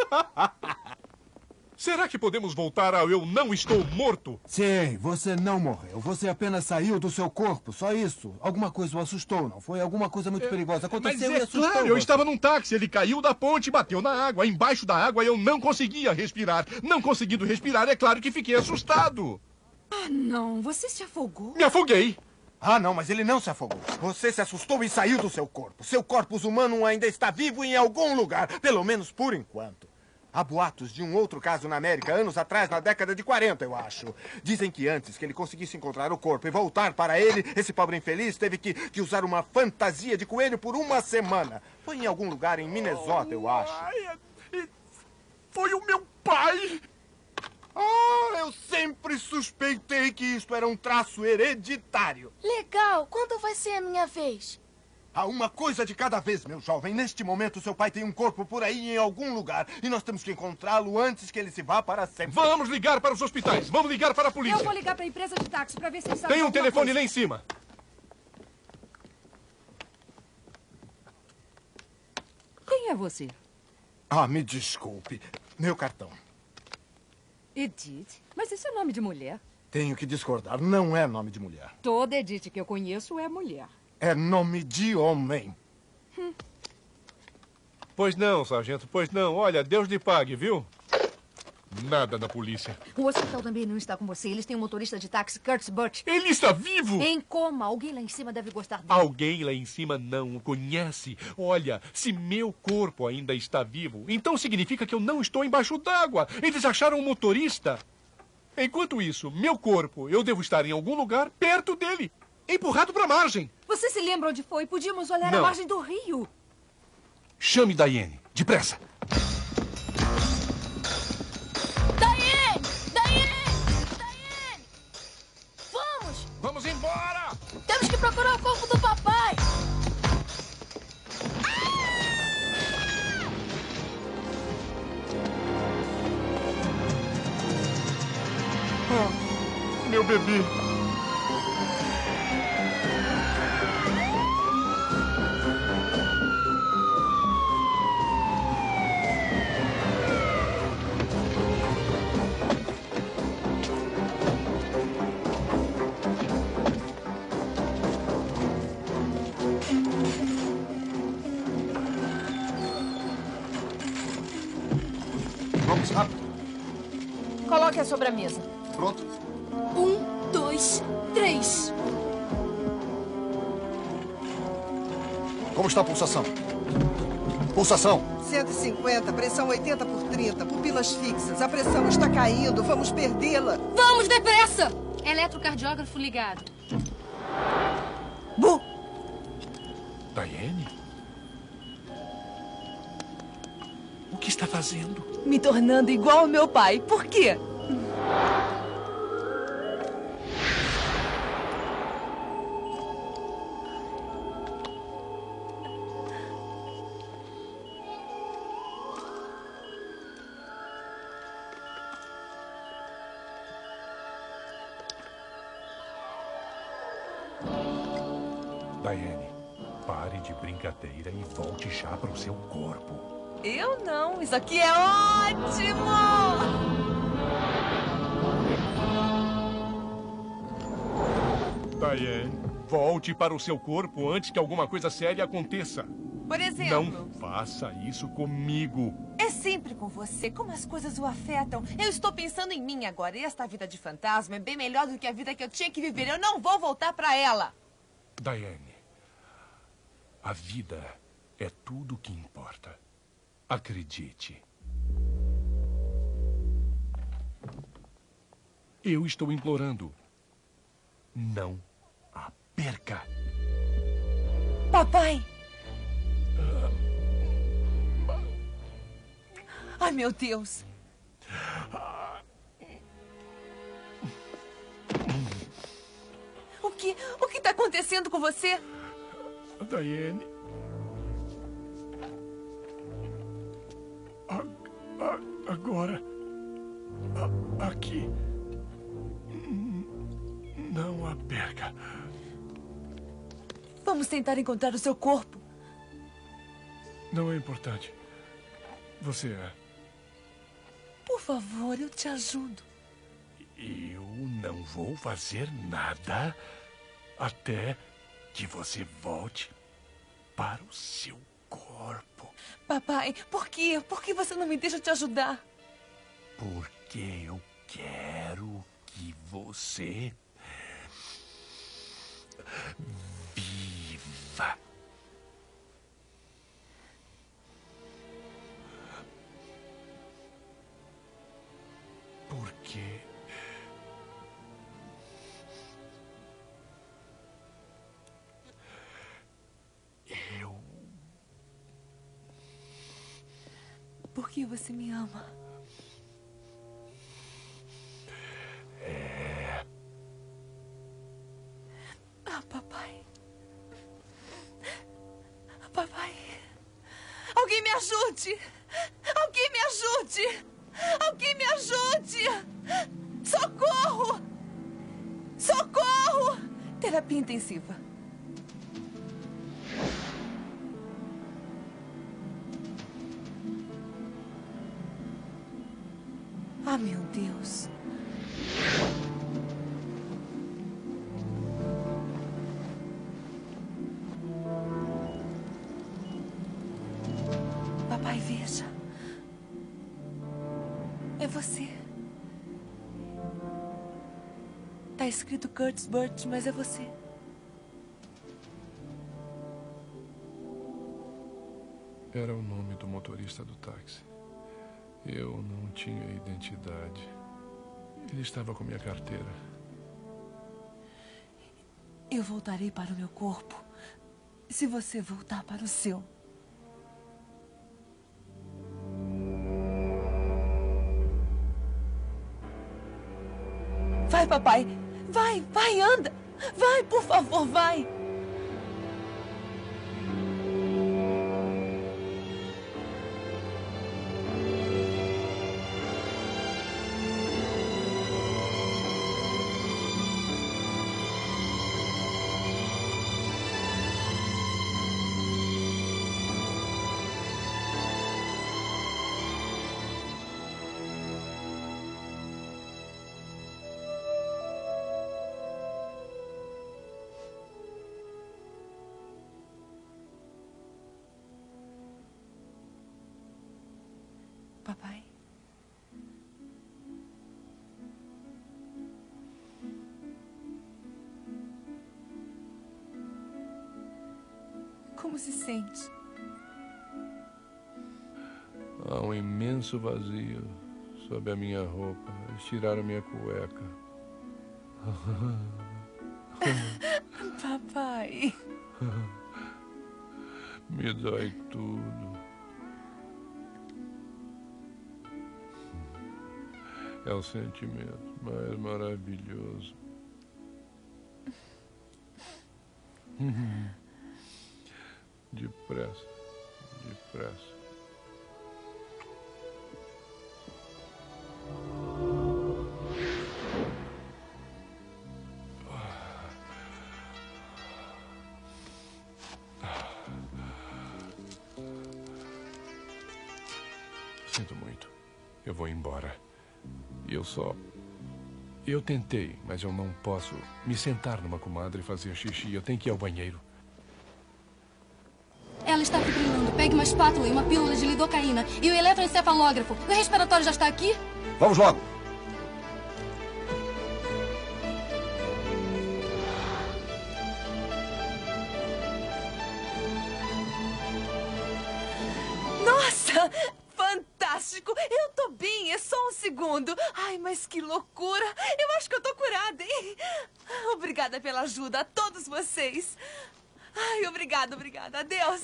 Será que podemos voltar ao eu não estou morto? Sim, você não morreu. Você apenas saiu do seu corpo, só isso. Alguma coisa o assustou, não foi? Alguma coisa muito perigosa aconteceu e assustou claro, eu você. estava num táxi, ele caiu da ponte e bateu na água. Embaixo da água eu não conseguia respirar. Não conseguindo respirar, é claro que fiquei assustado. Ah, não. Você se afogou? Me afoguei. Ah, não, mas ele não se afogou. Você se assustou e saiu do seu corpo. Seu corpus humano ainda está vivo em algum lugar, pelo menos por enquanto. Há boatos de um outro caso na América, anos atrás, na década de 40, eu acho. Dizem que antes que ele conseguisse encontrar o corpo e voltar para ele, esse pobre infeliz teve que usar uma fantasia de coelho por uma semana. Foi em algum lugar em Minnesota, eu acho. Foi o meu pai! Ah, eu sempre suspeitei que isto era um traço hereditário. Legal! Quando vai ser a minha vez? Há uma coisa de cada vez, meu jovem. Neste momento, seu pai tem um corpo por aí em algum lugar. E nós temos que encontrá-lo antes que ele se vá para sempre. Vamos ligar para os hospitais. Vamos ligar para a polícia. Eu vou ligar para a empresa de táxi para ver se eles sabem. Tem um alguma telefone coisa. lá em cima. Quem é você? Ah, me desculpe. Meu cartão. Edith. Mas isso é nome de mulher. Tenho que discordar. Não é nome de mulher. Toda Edith que eu conheço é mulher. É nome de homem. Pois não, sargento, pois não. Olha, Deus lhe pague, viu? Nada na polícia. O hospital também não está com você. Eles têm um motorista de táxi, Curtis Butch. Ele está vivo? Em coma. Alguém lá em cima deve gostar dele. Alguém lá em cima não o conhece. Olha, se meu corpo ainda está vivo, então significa que eu não estou embaixo d'água. Eles acharam um motorista. Enquanto isso, meu corpo, eu devo estar em algum lugar perto dele. Empurrado para a margem. Você se lembra onde foi? Podíamos olhar Não. a margem do rio. Chame Diane, depressa. Diane! Diane! Vamos! Vamos embora! Temos que procurar o corpo do papai! Ah, meu bebê. Vamos rápido. Coloque-a sobre a mesa. Pronto? 1, 2, 3. Como está a pulsação? Pulsação. 150, pressão 80 por 30, pupilas fixas. A pressão está caindo, vamos perdê-la. Vamos, depressa! Eletrocardiógrafo ligado. Bu! Diane? O que está fazendo? Me tornando igual ao meu pai. Por quê? Diane, pare de brincadeira e volte já para o seu corpo. Eu não. Isso aqui é ótimo! Diane, volte para o seu corpo antes que alguma coisa séria aconteça. Por exemplo... Não faça isso comigo. É sempre com você. Como as coisas o afetam. Eu estou pensando em mim agora. E esta vida de fantasma é bem melhor do que a vida que eu tinha que viver. Eu não vou voltar para ela. Diane, a vida é tudo o que importa. Acredite. Eu estou implorando. Não a perca. Papai! Ai, meu Deus! O que está acontecendo com você? Diane. Agora. Aqui. Não a perca. Vamos tentar encontrar o seu corpo. Não é importante. Você é. Por favor, eu te ajudo. Eu não vou fazer nada até que você volte para o seu corpo. Papai, por quê? Por que você não me deixa te ajudar? Porque eu quero que você viva. Porque eu... Por que você me ama? Papai. Papai. Alguém me ajude! Alguém me ajude! Alguém me ajude! Socorro! Socorro! Terapia intensiva. Ah, meu Deus. Papai, veja. É você. Tá escrito Curtis Burt, mas é você. Era o nome do motorista do táxi. Eu não tinha identidade. Ele estava com minha carteira. Eu voltarei para o meu corpo se você voltar para o seu. Vai, papai. Vai, anda. Vai, por favor, vai. Papai. Como se sente? Há um imenso vazio sob a minha roupa. Eles tiraram minha cueca. Papai. Me dói tudo. É o sentimento mais maravilhoso. Depressa, depressa. sinto muito. Eu vou embora. Eu tentei, mas eu não posso me sentar numa comadre e fazer xixi. Eu tenho que ir ao banheiro. Ela está fibrilando. Pegue uma espátula e uma pílula de lidocaína. E o eletroencefalógrafo. O respiratório já está aqui? Vamos logo. Nossa! Fantástico! Eu tô bem, é só um segundo. Ai, mas que loucura! Eu acho que eu tô curada, hein? Obrigada pela ajuda a todos vocês. Ai, obrigada. Adeus.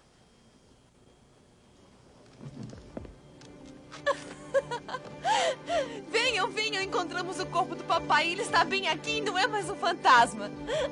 Venham, encontramos o corpo do papai. Ele está bem aqui e não é mais um fantasma.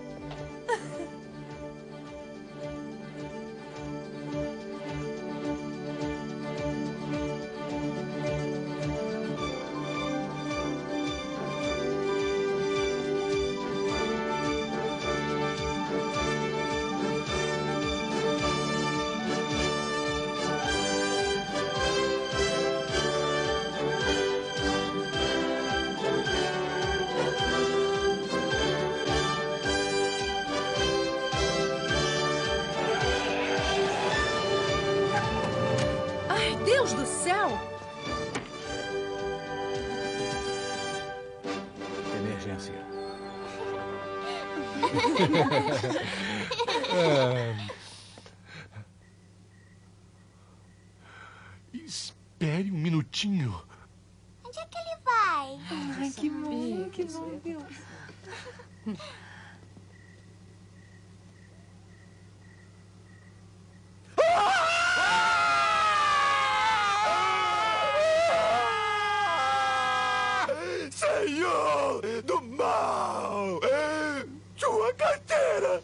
Deus do céu! Emergência. Espere um minutinho. Onde é que ele vai? Ai, que bom, que bom, Deus. Senhor do mal! Sua carteira!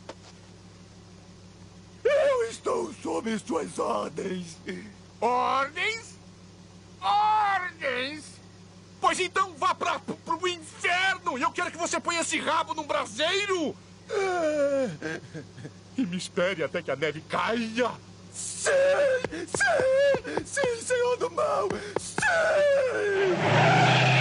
Eu estou sob suas ordens! Ordens? Ordens? Pois então vá pro inferno! Eu quero que você ponha esse rabo num braseiro! E me espere até que a neve caia! Sim, senhor do mal! Sim!